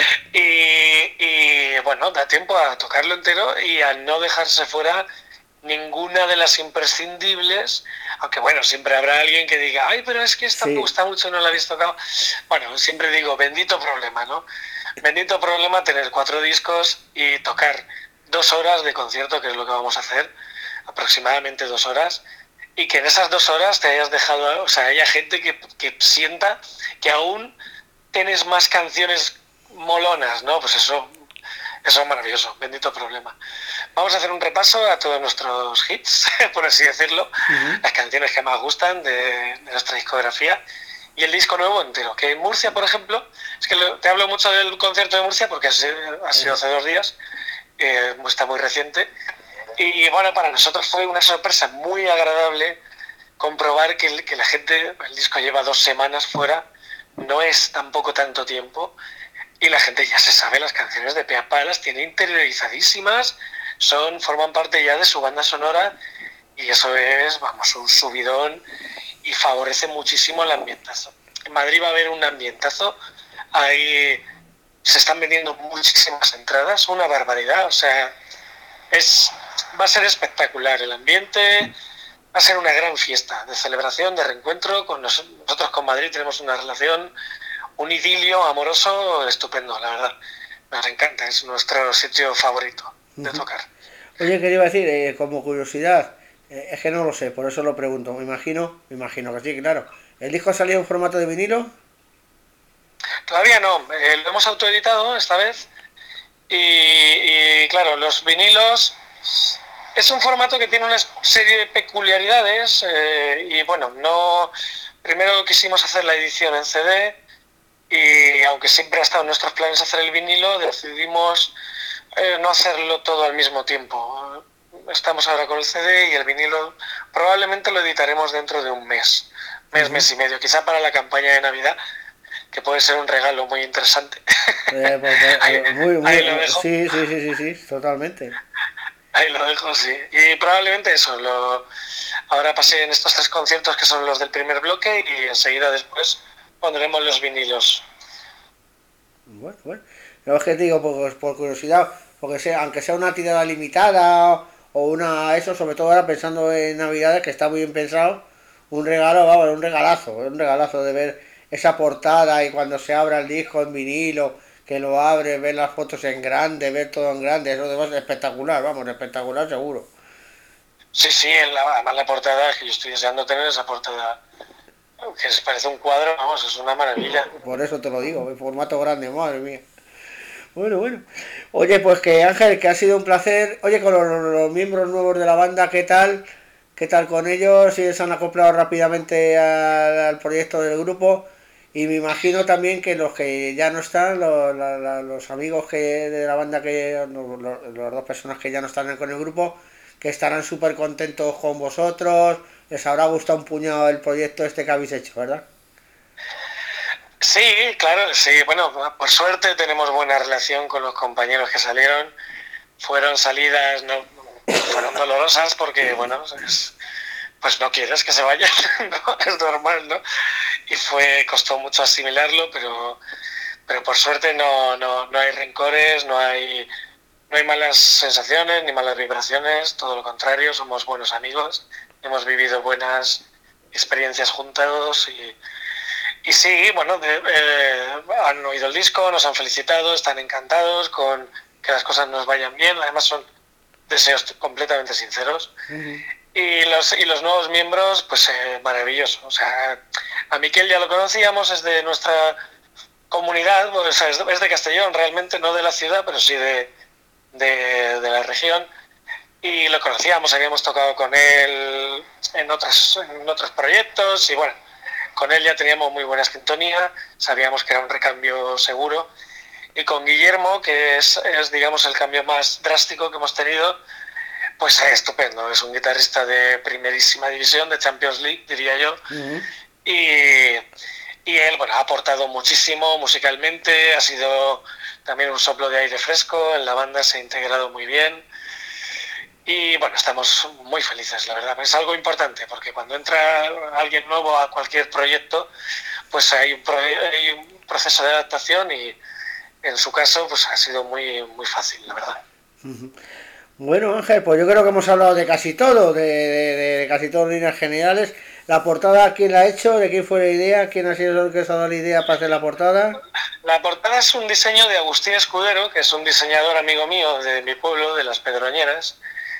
y bueno, da tiempo a tocarlo entero y a no dejarse fuera ninguna de las imprescindibles, aunque bueno, siempre habrá alguien que diga, ay, pero es que esta me gusta mucho y no la habéis tocado. Bueno, siempre digo, bendito problema, ¿no? Bendito problema tener 4 discos y tocar 2 horas de concierto, que es lo que vamos a hacer, aproximadamente 2 horas, y que en esas 2 horas te hayas dejado, o sea, haya gente que sienta que aún tienes más canciones molonas, ¿no? Pues eso es maravilloso, bendito problema. Vamos a hacer un repaso a todos nuestros hits, por así decirlo, las canciones que más gustan de nuestra discografía y el disco nuevo entero, que en Murcia, por ejemplo, es que te hablo mucho del concierto de Murcia porque ha sido hace 2 días, está muy reciente. Y bueno, para nosotros fue una sorpresa muy agradable comprobar que la gente, el disco lleva 2 semanas fuera, no es tampoco tanto tiempo, y la gente ya se sabe las canciones de pe a pa, las tiene interiorizadísimas, forman parte ya de su banda sonora, y eso es, vamos, un subidón y favorece muchísimo el ambientazo. En Madrid va a haber un ambientazo, ahí se están vendiendo muchísimas entradas, una barbaridad, o sea, va a ser espectacular el ambiente, va a ser una gran fiesta de celebración, de reencuentro. Nosotros con Madrid tenemos una relación, un idilio amoroso estupendo, la verdad. Nos encanta, es nuestro sitio favorito de tocar. Oye, ¿qué te iba a decir? Como curiosidad, es que no lo sé, por eso lo pregunto. Me imagino que sí, claro. ¿El disco ha salido en formato de vinilo? Todavía no, lo hemos autoeditado esta vez. Y claro, los vinilos es un formato que tiene una serie de peculiaridades y bueno, primero quisimos hacer la edición en CD y aunque siempre ha estado en nuestros planes hacer el vinilo, decidimos no hacerlo todo al mismo tiempo. Estamos ahora con el CD y el vinilo probablemente lo editaremos dentro de un mes y medio, quizá para la campaña de Navidad, que puede ser un regalo muy interesante. Ahí lo dejo. Sí, totalmente. Ahí lo dejo, sí. Y probablemente eso, ahora pasé en estos 3 conciertos que son los del primer bloque y enseguida después pondremos los vinilos. Bueno. Lo que te digo, por curiosidad, porque aunque sea una tirada limitada o sobre todo ahora pensando en Navidades, que está muy bien pensado, un regalazo de ver esa portada y cuando se abra el disco en vinilo, que lo abre, ver las fotos en grande, ver todo en grande, eso demás es espectacular, espectacular seguro. Sí, además la portada, que yo estoy deseando tener esa portada, que parece un cuadro, vamos, es una maravilla. Por eso te lo digo, en formato grande, madre mía. Bueno. Oye, pues que Ángel, que ha sido un placer. Oye, con los miembros nuevos de la banda, ¿qué tal? ¿Qué tal con ellos? Si se han acoplado rápidamente al proyecto del grupo. Y me imagino también que los que ya no están, los amigos de la banda, las 2 personas que ya no están con el grupo, que estarán súper contentos con vosotros, les habrá gustado un puñado el proyecto que habéis hecho, ¿verdad? Sí, claro, sí. Bueno, por suerte tenemos buena relación con los compañeros que salieron. Fueron salidas, no, fueron dolorosas porque, bueno, pues no quieres que se vayan, ¿no? Es normal, ¿no? Y costó mucho asimilarlo, pero por suerte no hay rencores, no hay malas sensaciones ni malas vibraciones, todo lo contrario, somos buenos amigos, hemos vivido buenas experiencias juntos y sí, bueno, han oído el disco, nos han felicitado, están encantados con que las cosas nos vayan bien, además son deseos completamente sinceros. Uh-huh. Y los nuevos miembros, pues maravilloso. O sea, a Miquel ya lo conocíamos, es de nuestra comunidad, o sea, es de Castellón realmente, no de la ciudad, pero sí de la región. Y lo conocíamos, habíamos tocado con él en otros proyectos y bueno, con él ya teníamos muy buena sintonía, sabíamos que era un recambio seguro. Y con Guillermo, que es digamos el cambio más drástico que hemos tenido, pues es estupendo, es un guitarrista de primerísima división, de Champions League, diría yo. Uh-huh. Y él, bueno, ha aportado muchísimo musicalmente, ha sido también un soplo de aire fresco, en la banda se ha integrado muy bien. Y bueno, estamos muy felices, la verdad. Es algo importante, porque cuando entra alguien nuevo a cualquier proyecto, pues hay un proceso de adaptación y en su caso pues ha sido muy, muy fácil, la verdad. Bueno, Ángel, pues yo creo que hemos hablado de casi todo, de casi todo en líneas generales. La portada, ¿quién la ha hecho? ¿De quién fue la idea? ¿Quién ha sido el que os ha dado la idea para hacer la portada? La portada es un diseño de Agustín Escudero, que es un diseñador amigo mío de mi pueblo, de Las Pedroñeras.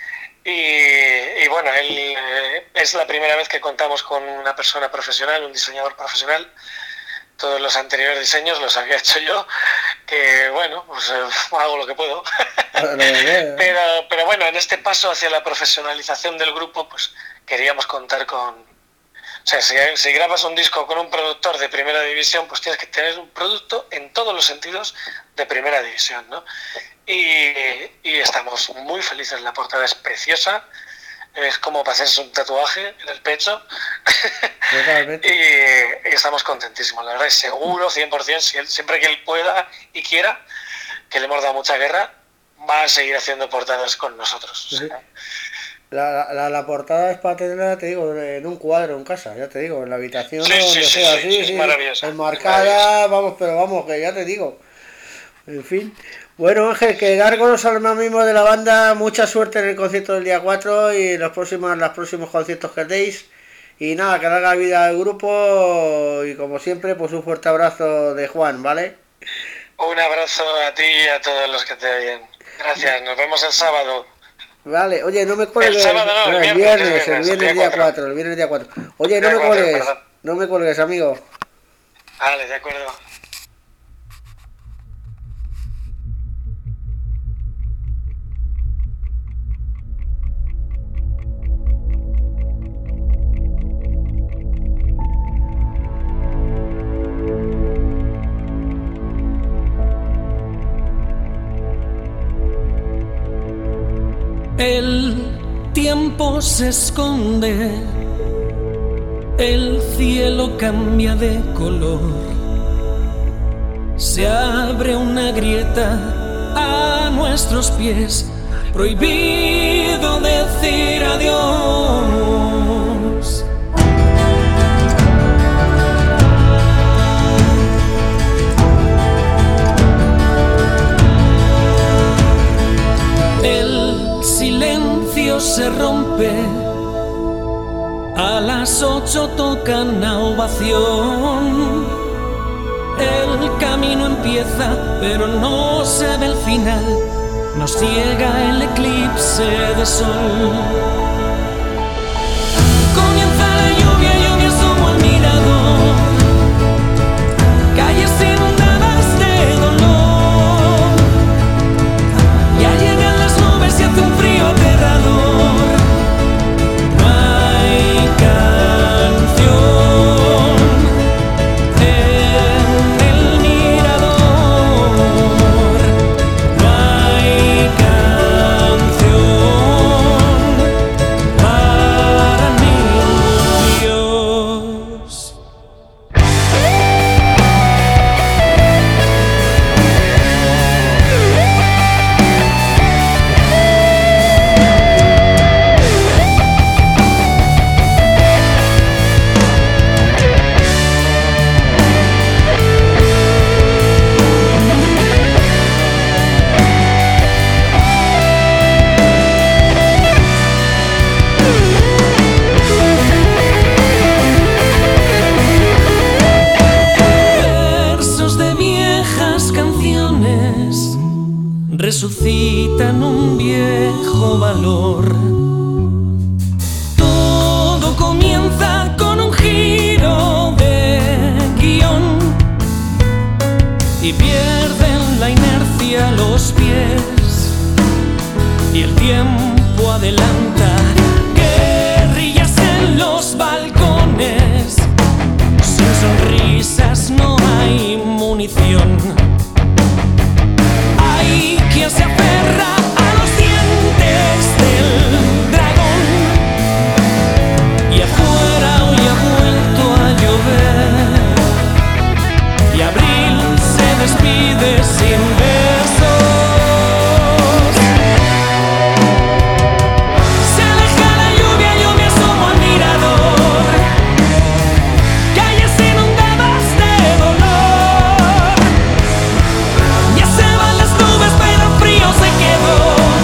Y bueno, él es la primera vez que contamos con una persona profesional, un diseñador profesional. Todos los diseños los había hecho yo, que bueno, pues hago lo que puedo. Pero bueno, en este paso hacia la profesionalización del grupo, pues queríamos contar con... O sea, si grabas un disco con un productor de primera división, pues tienes que tener un producto en todos los sentidos de primera división, ¿no? Y estamos muy felices, la portada es preciosa. Es como para hacerse un tatuaje en el pecho. y estamos contentísimos, la verdad, es seguro, 100%, siempre que él pueda y quiera, que le hemos dado mucha guerra, va a seguir haciendo portadas con nosotros. Sí. O sea. La portada es para tenerla, te digo, en un cuadro en casa, ya te digo, en la habitación, sí, maravillosa. Enmarcada, vamos, que ya te digo. En fin. Bueno, Ángel, que dárgonos al más mismo de la banda, mucha suerte en el concierto del día 4 y los próximos conciertos que deis. Y nada, que larga vida al grupo y como siempre, pues un fuerte abrazo de Juan, ¿vale? Un abrazo a ti y a todos los que te oyen. Gracias, nos vemos el sábado. Vale, oye, no me cuelgues. El sábado no, el viernes día 4. Oye, no me cuelgues, amigo. Vale, de acuerdo. El tiempo se esconde, el cielo cambia de color, se abre una grieta a nuestros pies, prohibido decir adiós. Silencio se rompe, a las 8 tocan la ovación. El camino empieza, pero no se ve el final, nos ciega el eclipse de sol. Comienza la lluvia y yo me asomo al mirador, calles inundadas de dolor, ya llegan las nubes y hace un frío aterrador. No hay canción en el mirador, no hay canción balcones resucitan un viejo valor. Todo comienza con un giro de guión y pierden la inercia los pies y el tiempo adelanta. Guerrillas en los balcones, sin sonrisas no hay munición. Hay quien se aferra a los dientes del dragón y afuera hoy ha vuelto a llover y abril se despide sin besos. Se aleja la lluvia, yo me asomo al mirador. Calles inundadas de dolor. Ya se van las nubes, pero el frío se quedó.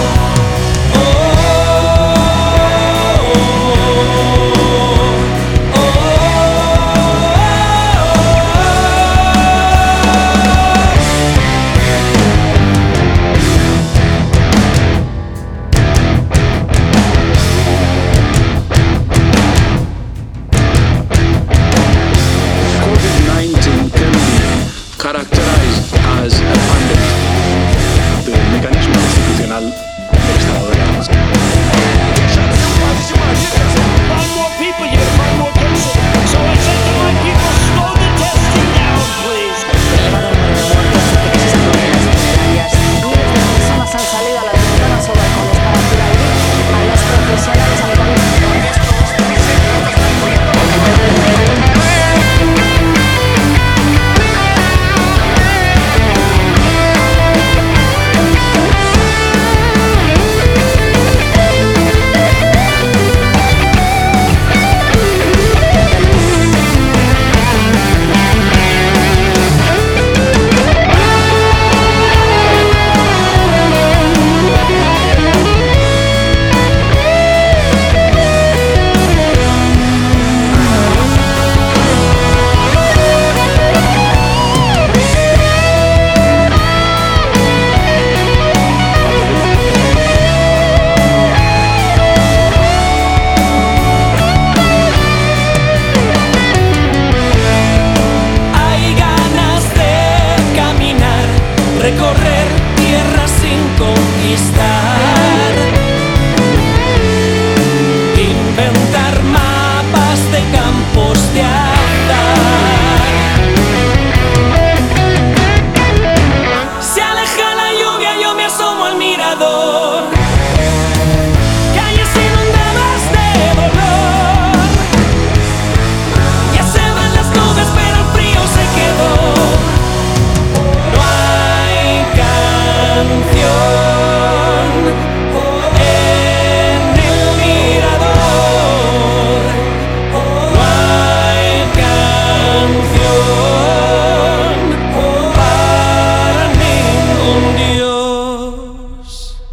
COVID-19 can be caracterized as a pandemic del mecanismo constitucional del estado de alarma. Personas han salido a las ventanas o balcones para aplaudir a los profesionales sanitarios. Hay ganas de caminar, recorrer tierra sin conquistar, inventar mapas de campos de azar. Se aleja la lluvia, yo me asomo al mirador. Calles inundadas de dolor. Ya se van las nubes, pero el frío se quedó. No hay canción en el mirador. No hay canción para ningún dios.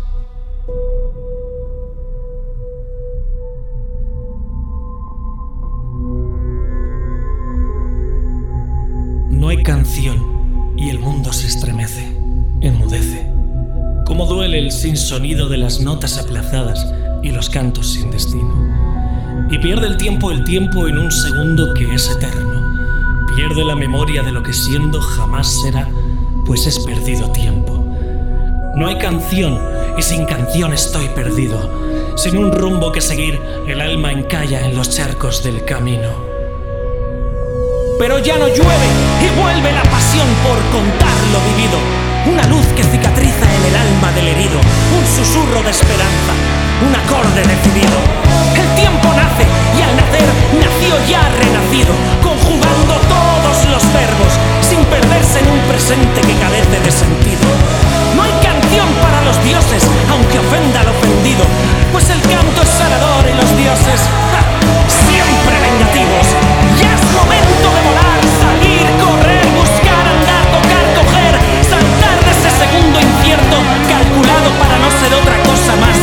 No hay canción y el mundo se estremece, enmudece. Cómo duele el sinsonido de las notas aplazadas y los cantos sin destino. Y pierde el tiempo en un segundo que es eterno. Pierde la memoria de lo que siendo jamás será, pues es perdido tiempo. No hay canción y sin canción estoy perdido. Sin un rumbo que seguir, el alma encalla en los charcos del camino. Pero ya no llueve y vuelve la pasión por contar lo vivido. Una luz que cicatriza en el alma del herido. Un susurro de esperanza, un acorde decidido. El tiempo nace y al nacer nació ya renacido, conjugando todos los verbos sin perderse en un presente que carece de sentido. No hay canción para los dioses, aunque ofenda al ofendido, pues el canto es sanador y los dioses siempre vengativos. Ya es momento de volar, salir, correr, buscar, andar, tocar, coger, saltar de ese segundo incierto calculado para no ser otra cosa más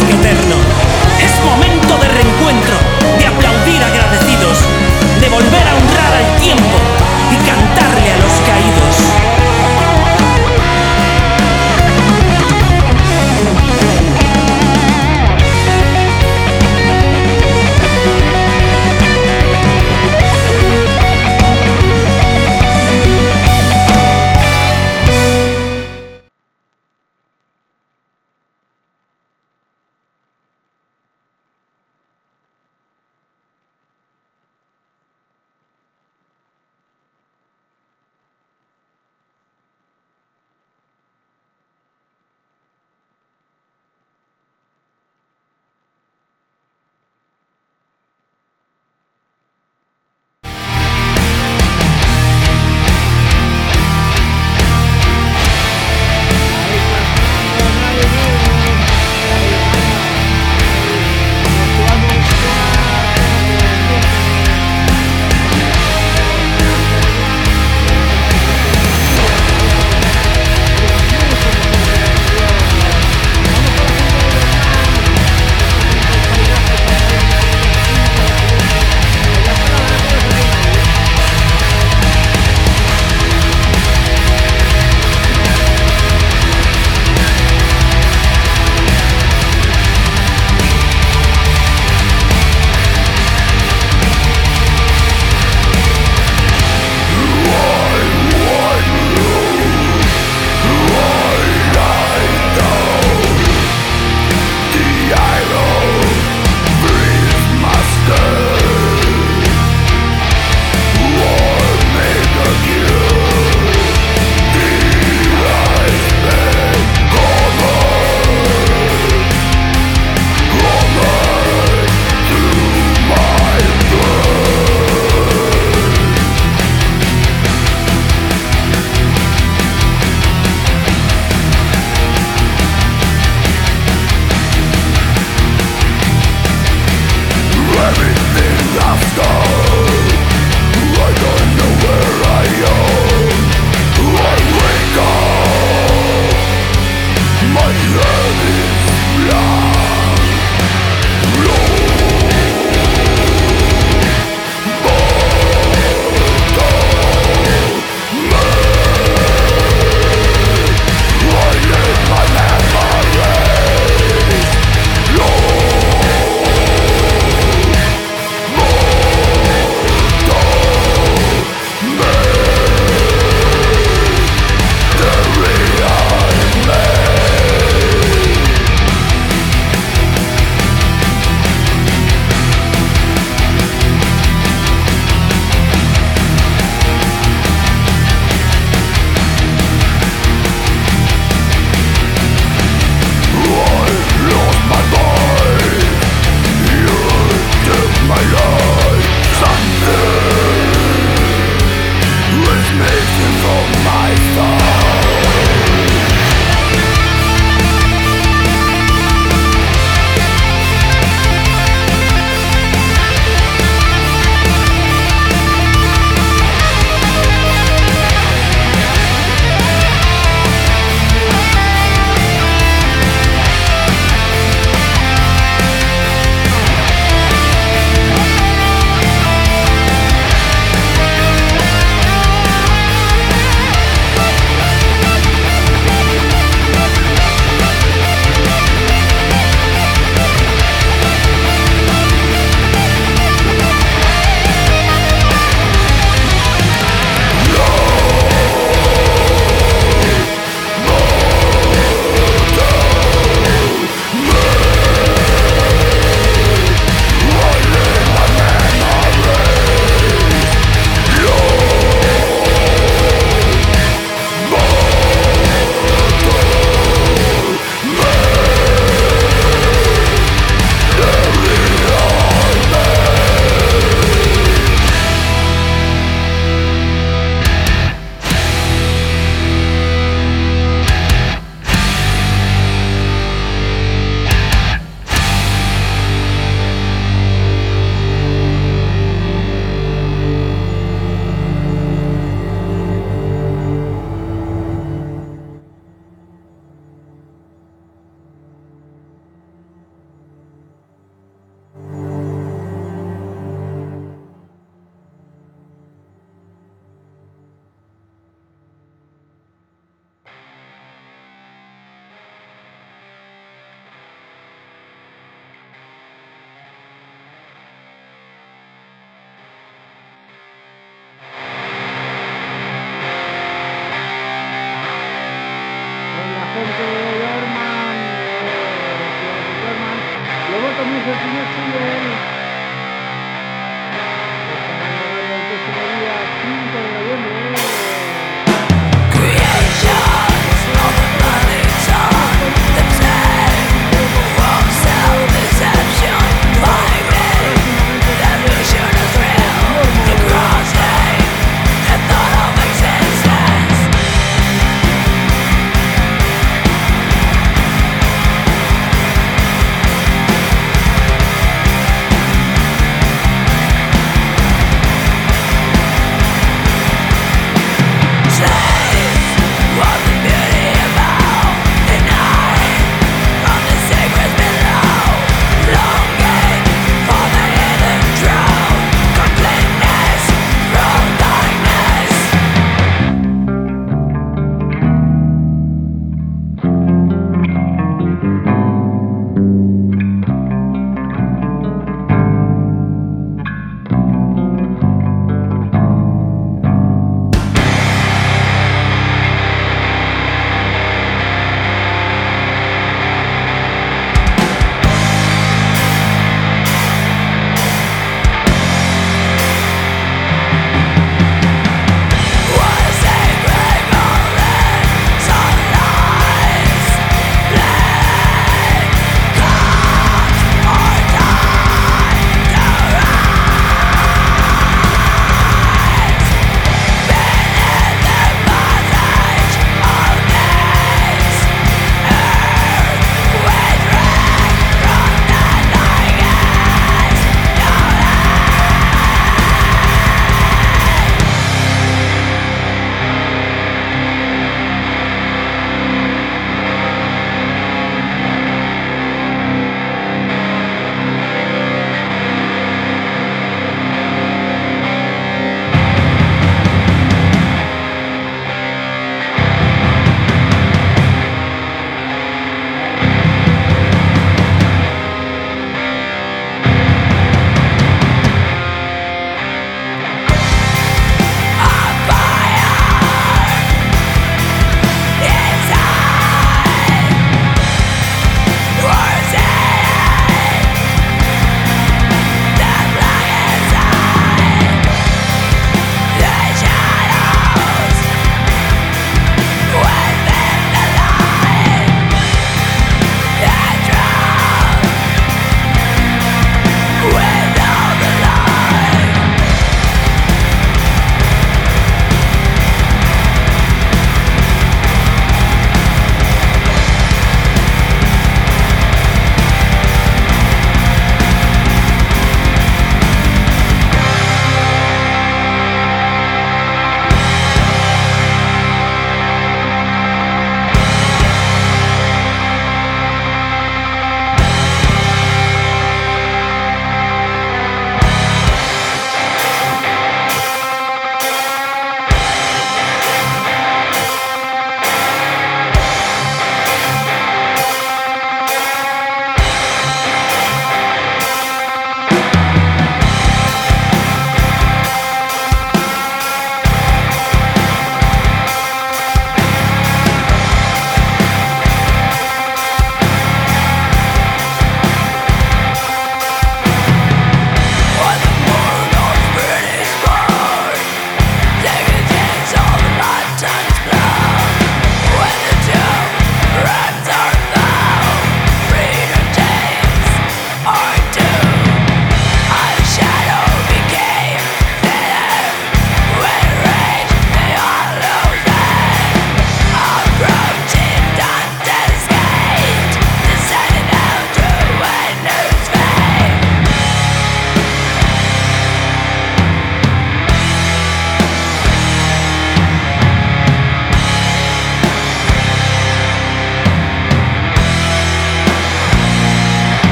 gente de Dorman, luego comienza el señor Chile, el próximo día 5 de noviembre.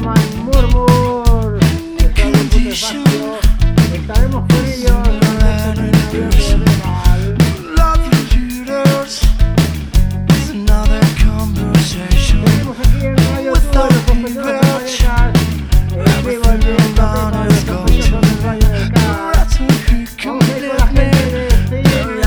llaman Murmur, están en Putrefacto. Estaremos con ellos en el avión de Regal. Tenemos aquí en Radio Tour los sospechosos de Vallecas. Vivo el directo de los sospechosos del Valle del Cas. Vamos a ir con la gente de Steve.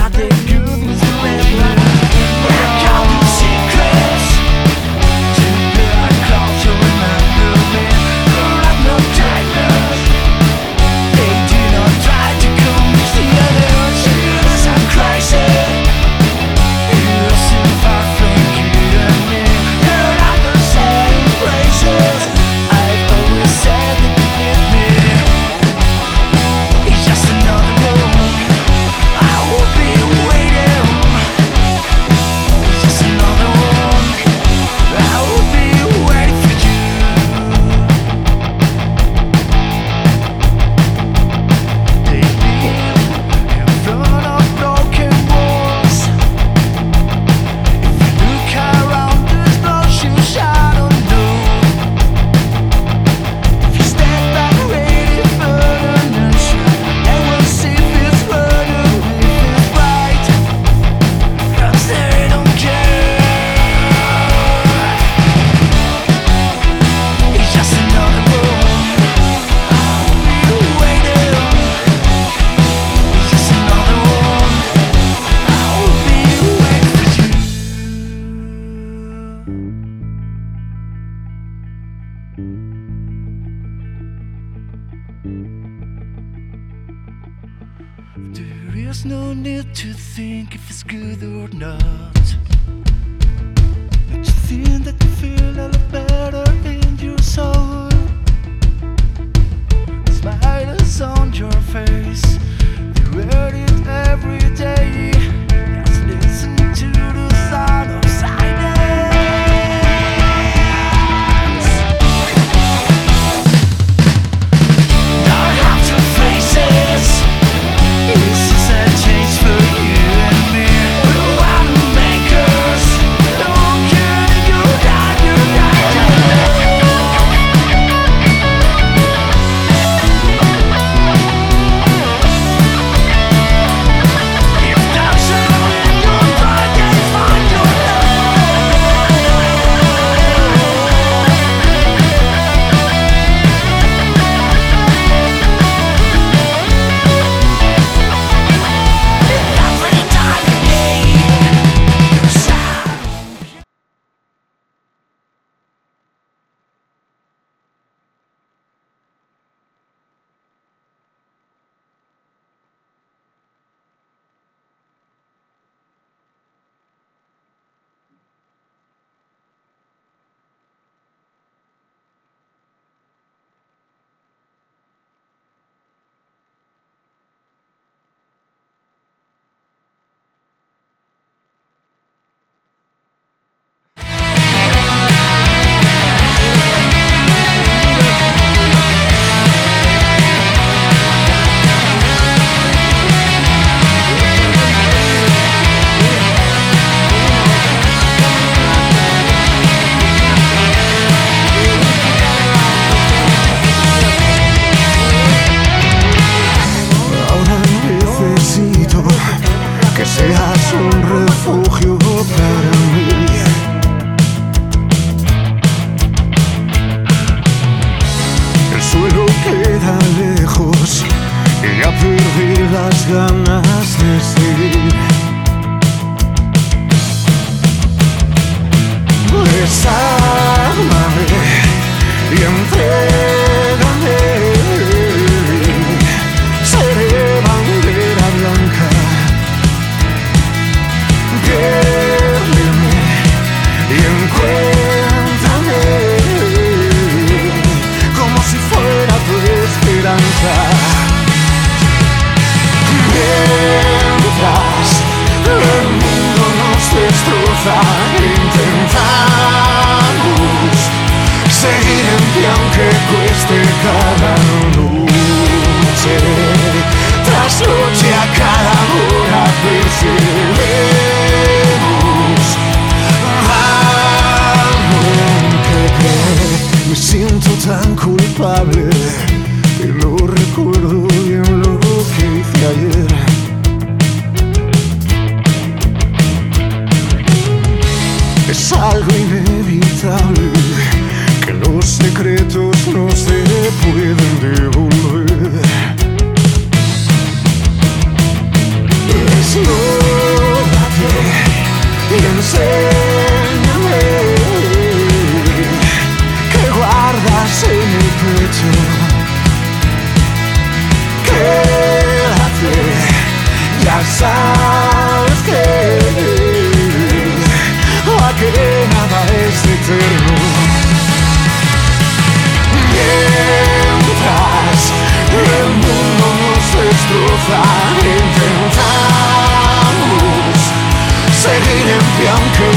There is no need to think if it's good or not. But you think that you feel a lot better in your soul. The smile is on your face. You wear it every day. Just listen to the sound of silence. Now I have to face it. This is a change for you and me. We're one makers. Don't care, you die, you die. If that's all in your pride, then find your every time you need your sound. Ahora necesito que seas un refugio para mí. El suelo queda lejos y ya perdí las ganas de seguir. Desármame y entrégame. Seré bandera blanca. Piérdeme y encuéntrame como si fuera tu esperanza. Mientras el mundo nos destroza, intentamos seguir en pie aunque cueste.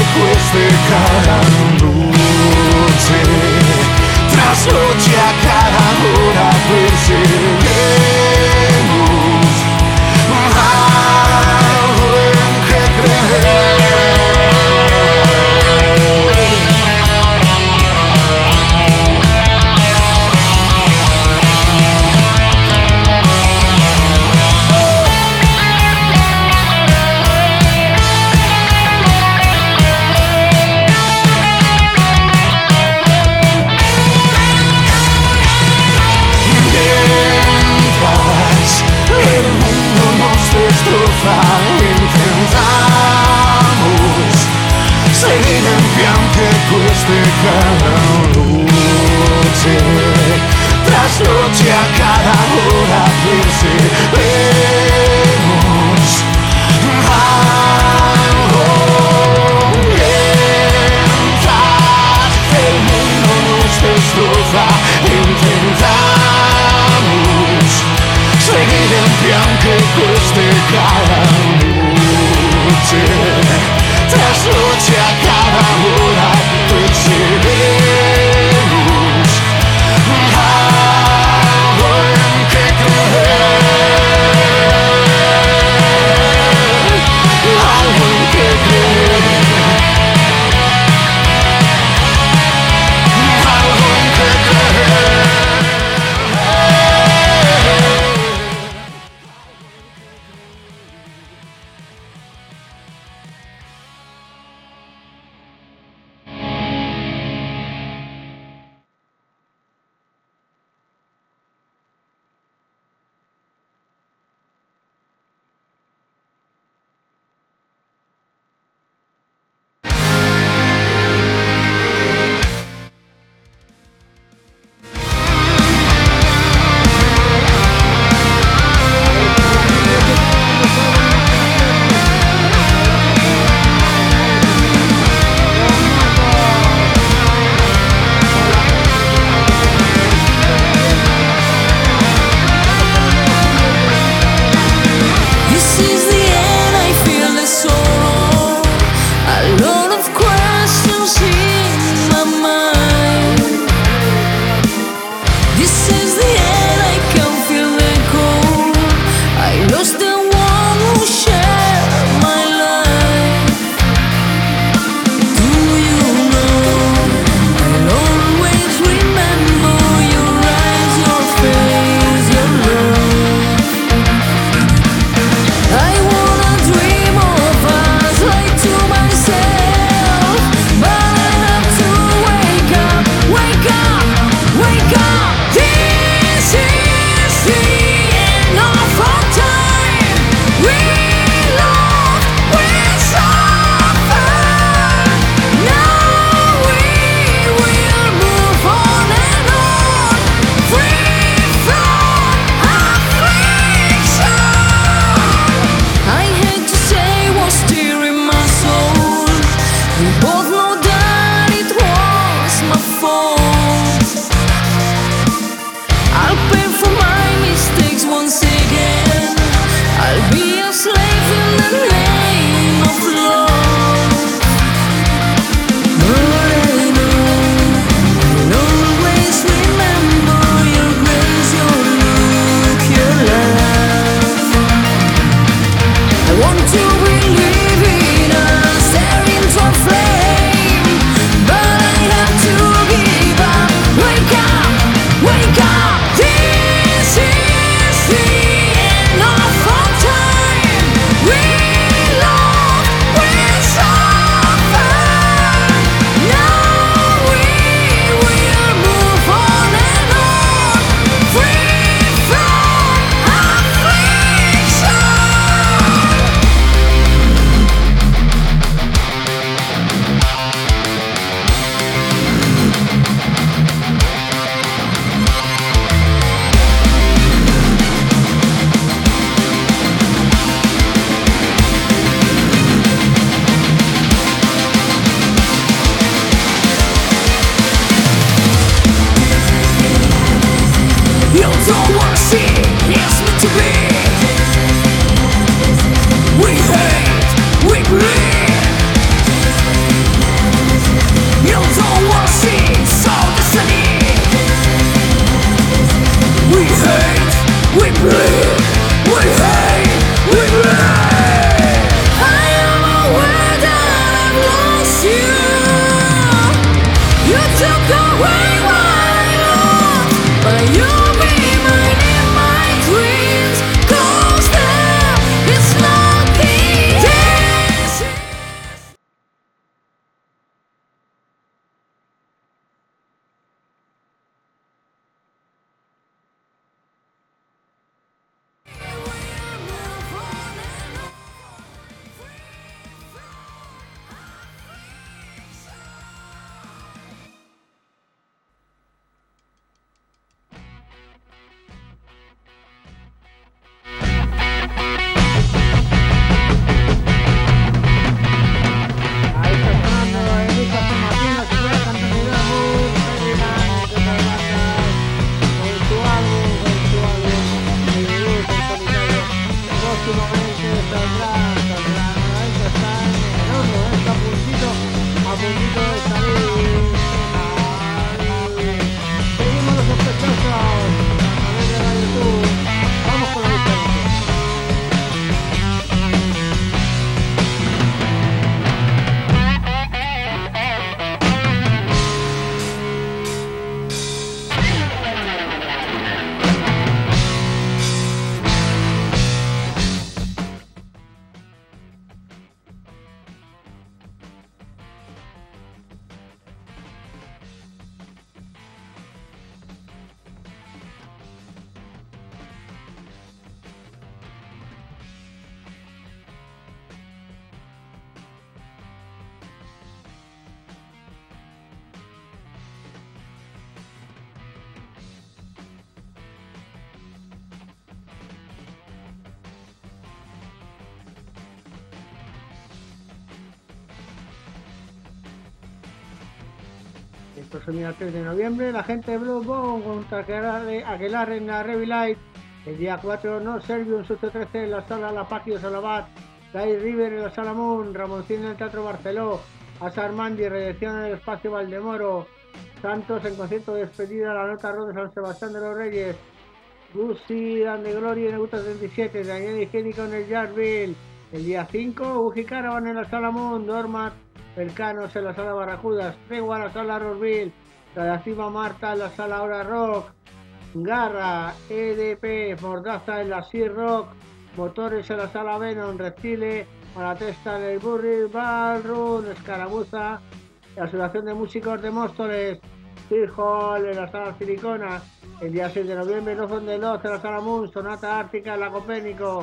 queste carambucce, trasluce a cada hora perseguimos algo en que creer. Intentamos seguir en pie aunque cueste cada noche, tras noche a cada hora perseguimos algo. Mientras el mundo nos destroza, intentamos seguir en pie aunque cueste cada noche, tras noche a cada hora perseguimos algo en que creer, algo en que creer, algo en que creer. próximamente saldrá, normalmente está en el horno, está a puntito de salir. Seguimos los sospechosos a través de la YouTube. Vamos con la diferencia. El próximo día 3 de noviembre, la gente de Blue Bone contra Aguilar en la Revy Light. El día 4, No Servium, Susto 13 en la sala La Paqui de Salabat. Guy River en la sala Moon. Ramoncín en el Teatro Barceló. Asar Mandi, Redención en el Espacio Valdemoro. Santos en concierto de despedida, La Nota Rock de San Sebastián de los Reyes. Lucy and the Glory en el Guta 37. Daniel Higiénico en el Jarville. El día 5, Uji Caravan en la sala Moon. Dormat Cercanos en la sala Barracudas, Tregua en la sala Rosville, Radacima Marta en la sala Hora Rock, Garra, EDP, Mordaza en la Sea Rock, Motores en la sala Venom, Reptile, Malatesta en el Burry, Ballroom, Escaramuza, la Asociación de Músicos de Móstoles, Sir Hall en la sala Silicona, el día 6 de noviembre, No Son de Loz en la sala Moon, Sonata Ártica en la Copérnico,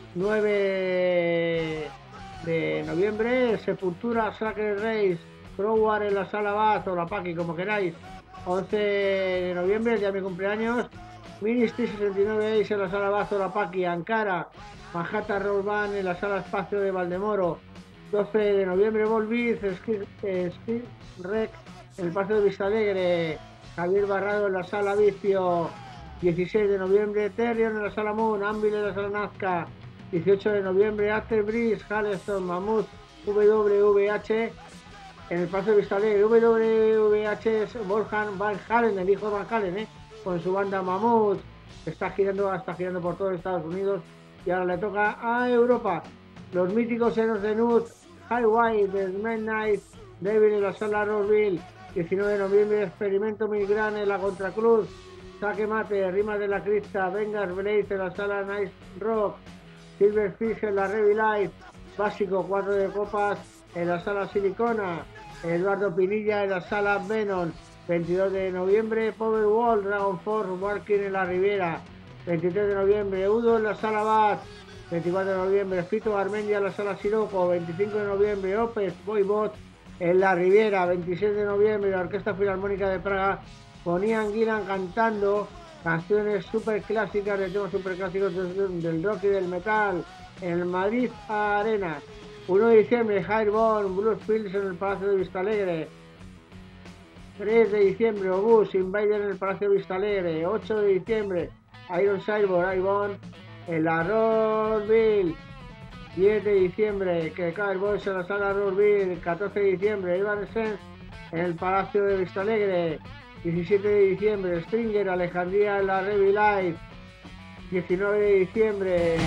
9 de noviembre, Sepultura, Sacred Race, Crowbar en la sala Bath o la Paqui, como queráis. 11 de noviembre, el día de mi cumpleaños, Ministry 69 Ace en la sala Bath o la Paqui, Ankara, Manhattan Rock Band en la sala Espacio de Valdemoro. 12 de noviembre, Volviz, Skid Rec en el Paseo de Vistalegre, Javier Barrado en la sala Vicio. 16 de noviembre, Terrion en la sala Moon, Anvil en la sala Nazca. 18 de noviembre, After Breeze, Haleston, Mammoth, WVH en el Paso de Vistalegre. WVH es Wolfgang Van Halen, el hijo de Van Halen, con su banda Mammoth. Está girando por todo Estados Unidos y ahora le toca a Europa. Los míticos Senos de Nude, Highway, The Midnight, Devil en la sala Rosville. 19 de noviembre, Experimento Milgram en la Contracruz, Saque Mate, Rimas de la Crista, Vengas Blaze en la sala Nice Rock, Silverfish en la Revy Life, Básico 4 de copas en la sala Silicona, Eduardo Pinilla en la sala Venom. 22 de noviembre, Powerwall, Dragon Force, Working en la Riviera. 23 de noviembre, Udo en la sala Bath. 24 de noviembre, Fito Armenia en la sala Siroco. 25 de noviembre, Opes, Boybot en la Riviera. 26 de noviembre, la Orquesta Filarmónica de Praga con Ian Gillan cantando canciones super clásicas de temas super clásicos del rock y del metal en el Madrid Arena. 1 de diciembre, Highborn, Blues Fields en el Palacio de Vistalegre. 3 de diciembre, Obús, Invader en el Palacio de Vistalegre. 8 de diciembre, Iron Cyborg, Highborn en la Rosville. 10 de diciembre, que Car Boys en la sala Rosville. 14 de diciembre, Evanescence en el Palacio de Vistalegre. 17 de diciembre, Stringer, Alejandría en la Revy Live. 19 de diciembre,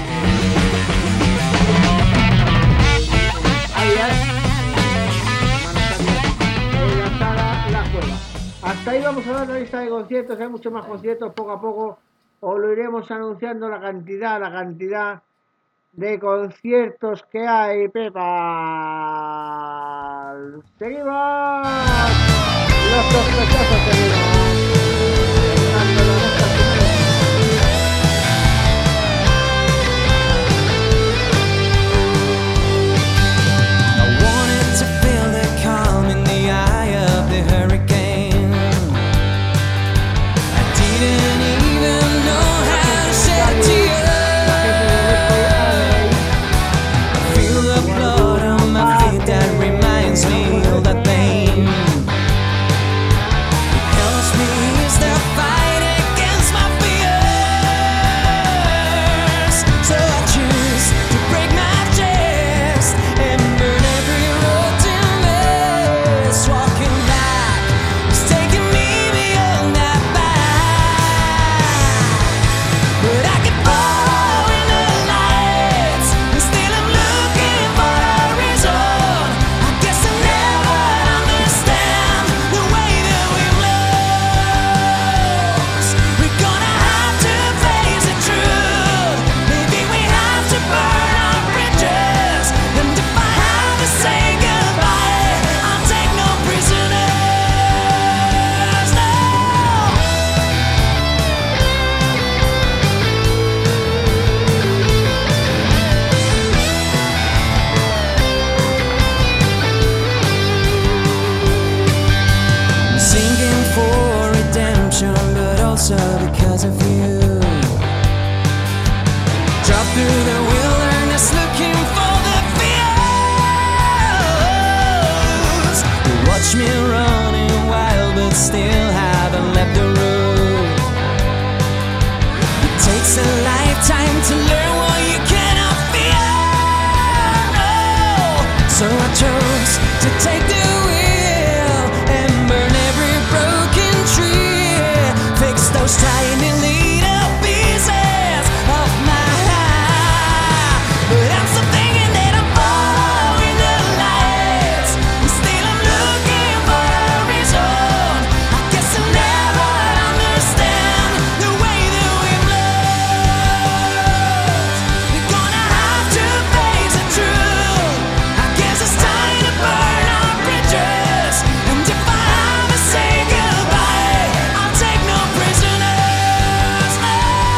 en la sala La Cueva. Hasta ahí vamos a ver la lista de conciertos. Hay muchos más conciertos, poco a poco os lo iremos anunciando, la cantidad de conciertos que hay, Pepa. ¡Seguimos! Los sospechosos seguimos. That reminds me of that pain. through the wilderness looking for the fields. You watch me running wild, but still haven't left the road. It takes a lifetime to learn what you cannot feel. No. So I chose to take the wheel and burn every broken tree. Fix those tiny little pieces of my heart. But I'm still thinking that I'm following the lights, and still I'm looking for a reason. I guess I'll never understand the way that we love. We're gonna have to face the truth. I guess it's time to burn our bridges. And if I have to say goodbye, I'll take no prisoners. Oh.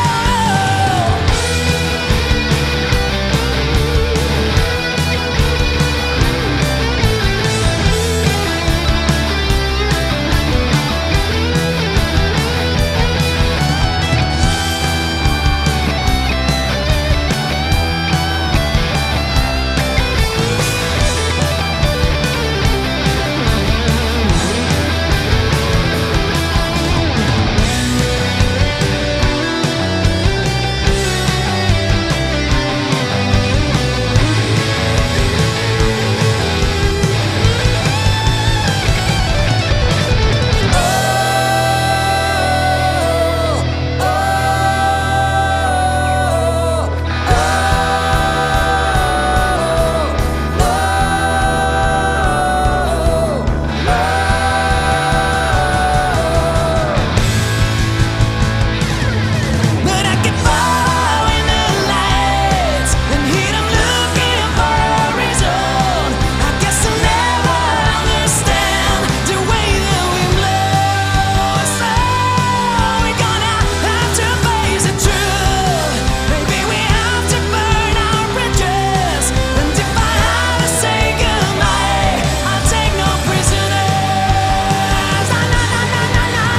But I keep following the lights, and here I'm looking for a reason. I guess I'll never understand the way that we love. So we're gonna have to face the truth. Maybe we have to burn our bridges. And if I have to say goodbye, I'll take no prisoners. Na, na, na, na, na, na.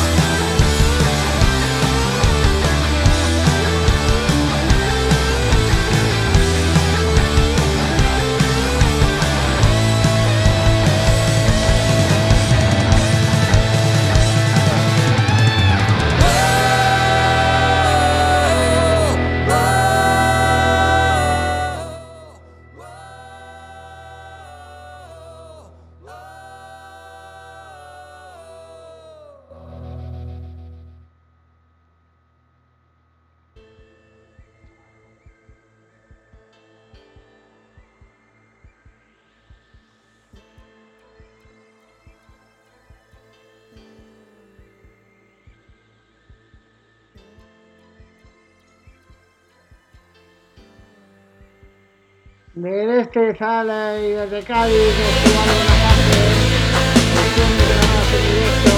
Del este sale y desde Cádiz, Festival de la Parte, versión de grabadas en directo,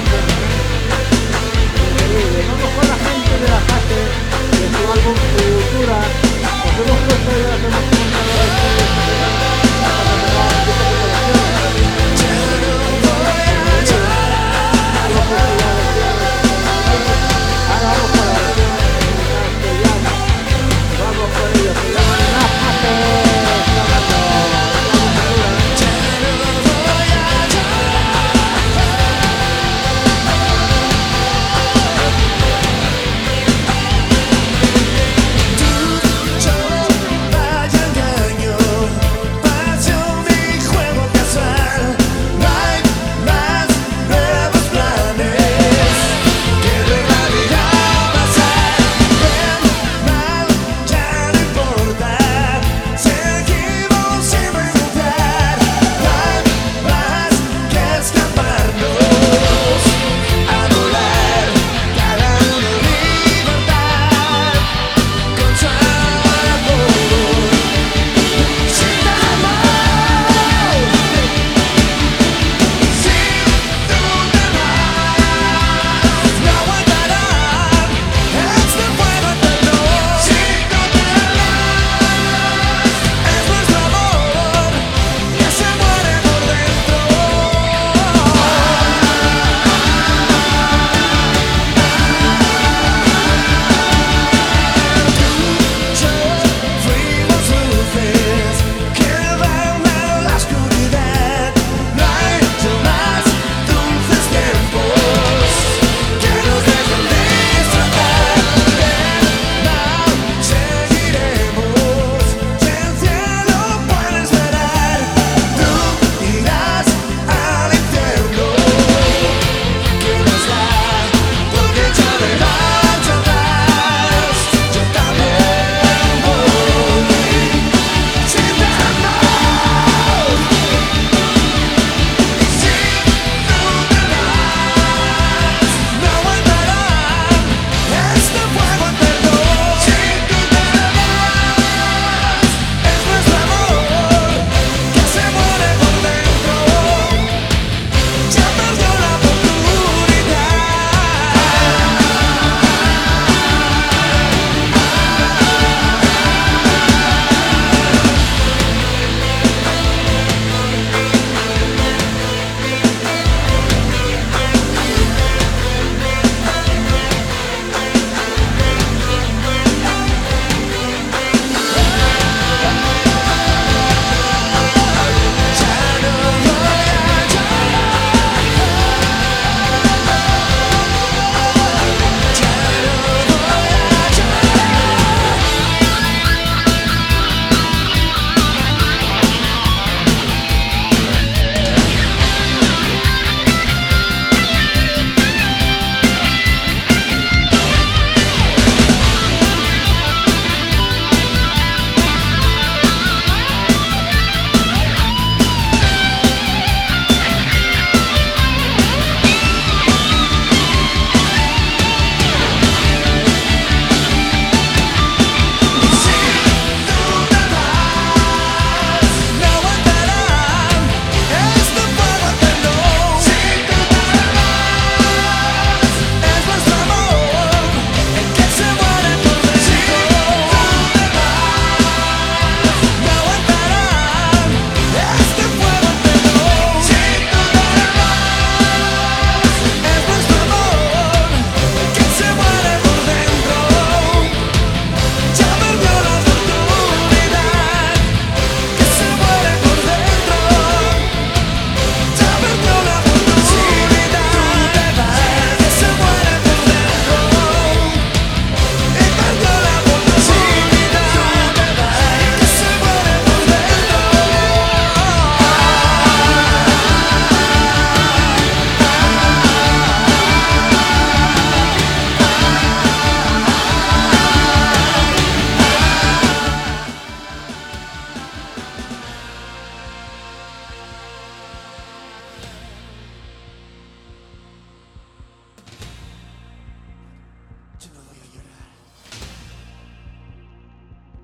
increíble. Vamos con la gente de la Parte, de su álbum Cultura, nos hemos puesto y las hemos comentado de estudios ahora vamos con la versión en castellano. Vamos con ellos, se llaman La Parte.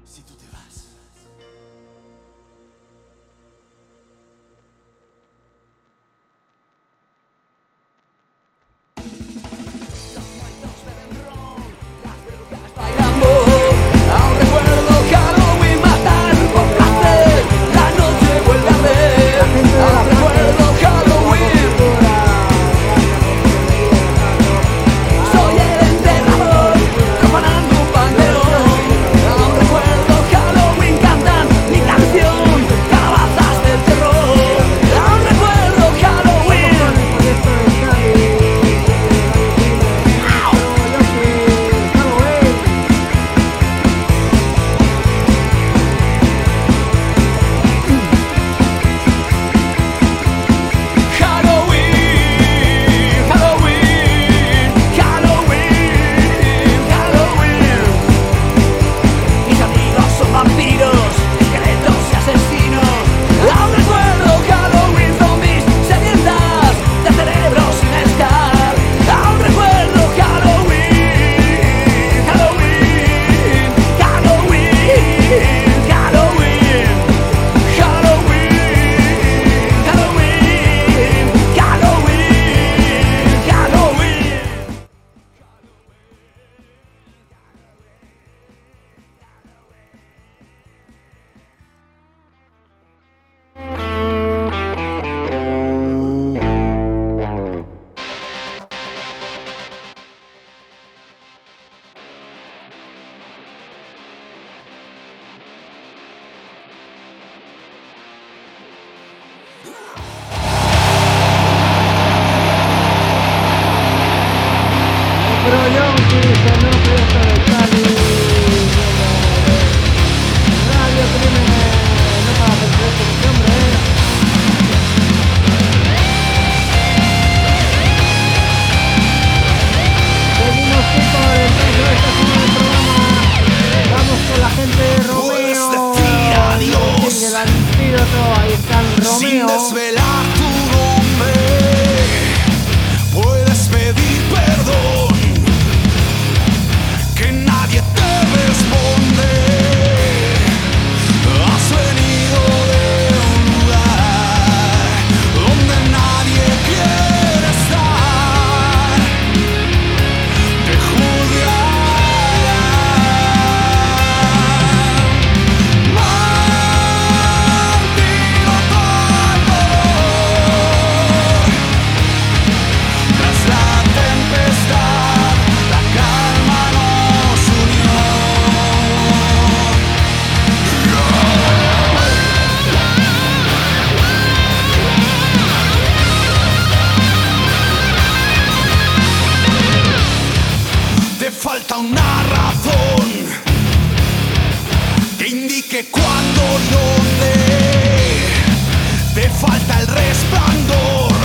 si tú te vas. Aún recuerdo Halloween matar por placer, la noche vuelve a ver. Aún recuerdo Halloween, soy el enterrador, profanando un panteón. Aún recuerdo Halloween, cantan mi canción, calabazas del terror. Aún recuerdo Halloween. Halloween, Halloween, Halloween, Halloween. Mis amigos son vampiros, esqueletos y asesinos. Aún recuerdo Halloween, zombies, sedientas de cerebros sin estar. Aún recuerdo Halloween, Halloween, Halloween, Halloween, Halloween, Halloween, Halloween, Halloween. Pero yo utilizo el nombre de Cali. Radio Crimen, no para hacer preso, este hombre. Seguimos chicos, entonces esta semana del programa. Vamos con la gente de Romeo. Puedes decir adiós. El antídoto, ahí está el Sin Romeo. desvelar tu nombre, puedes pedir perdón, que nadie te responde. Has venido de un lugar donde nadie quiere estar. Te juzgarán. Maldito al dolor. Tras la tempestad, la calma nos unió. Te falta una razón que indique cuándo y dónde. Te falta el resplandor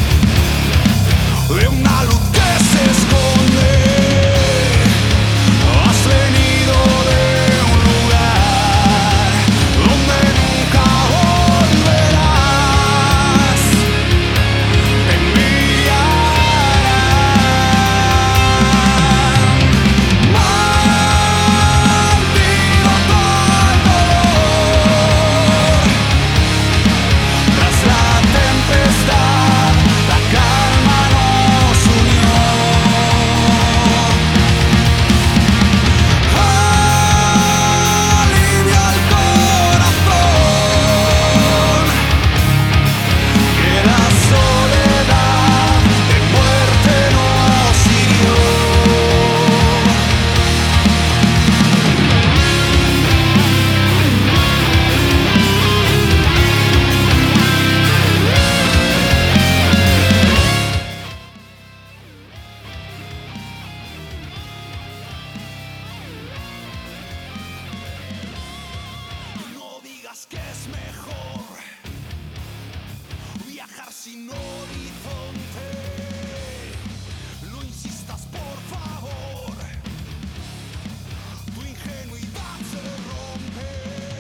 de una luz que se esconde. Has venido de un lugar donde nunca volverás. Te enviarán. Maldito al dolor. Tras la tempestad, la calma nos unió. Alivia el corazón, que la soledad de muerte nos hirió. No digas que es mejor viajar sin horizonte. No insistas, por favor. Tu ingenuidad se rompe.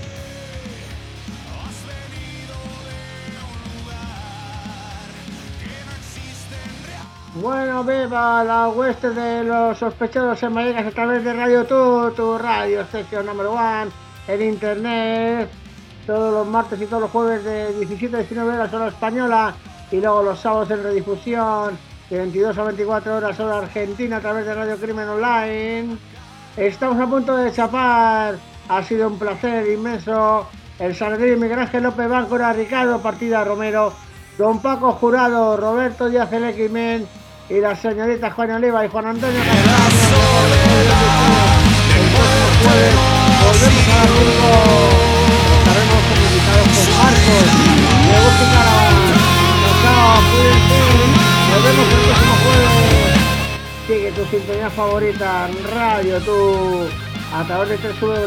Has venido de un lugar que no existe en realidad. Bueno, viva la hueste de los sospechosos en Vallecas a través de Radio Tu Radio Station número 1. en internet todos los martes y todos los jueves de 17 a 19 horas hora española y luego los sábados en redifusión de 22 a 24 horas hora argentina a través de Radio Crimen Online. Estamos a punto de chapar, ha sido un placer inmenso. El Sanedrín, Miguel Ángel López Báncora, Ricardo Partida Romero, Don Paco Jurado, Roberto Díaz Elequimen y las señoritas Juan Oliva y Juan Antonio Castaño. El próximo jueves volvemos a la estaremos comunicados con Marcos de Búsqueda Caravana. Chao, cuídense, nos vemos el próximo jueves. Sigue tu sintonía favorita, Radio Tú, a través de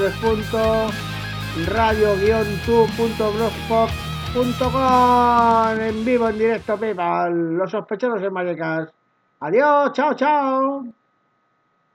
www.radio-tu.blogspot.com, en vivo, en directo, PayPal, Los Sospechosos en Vallecas. Adiós, chao, chao.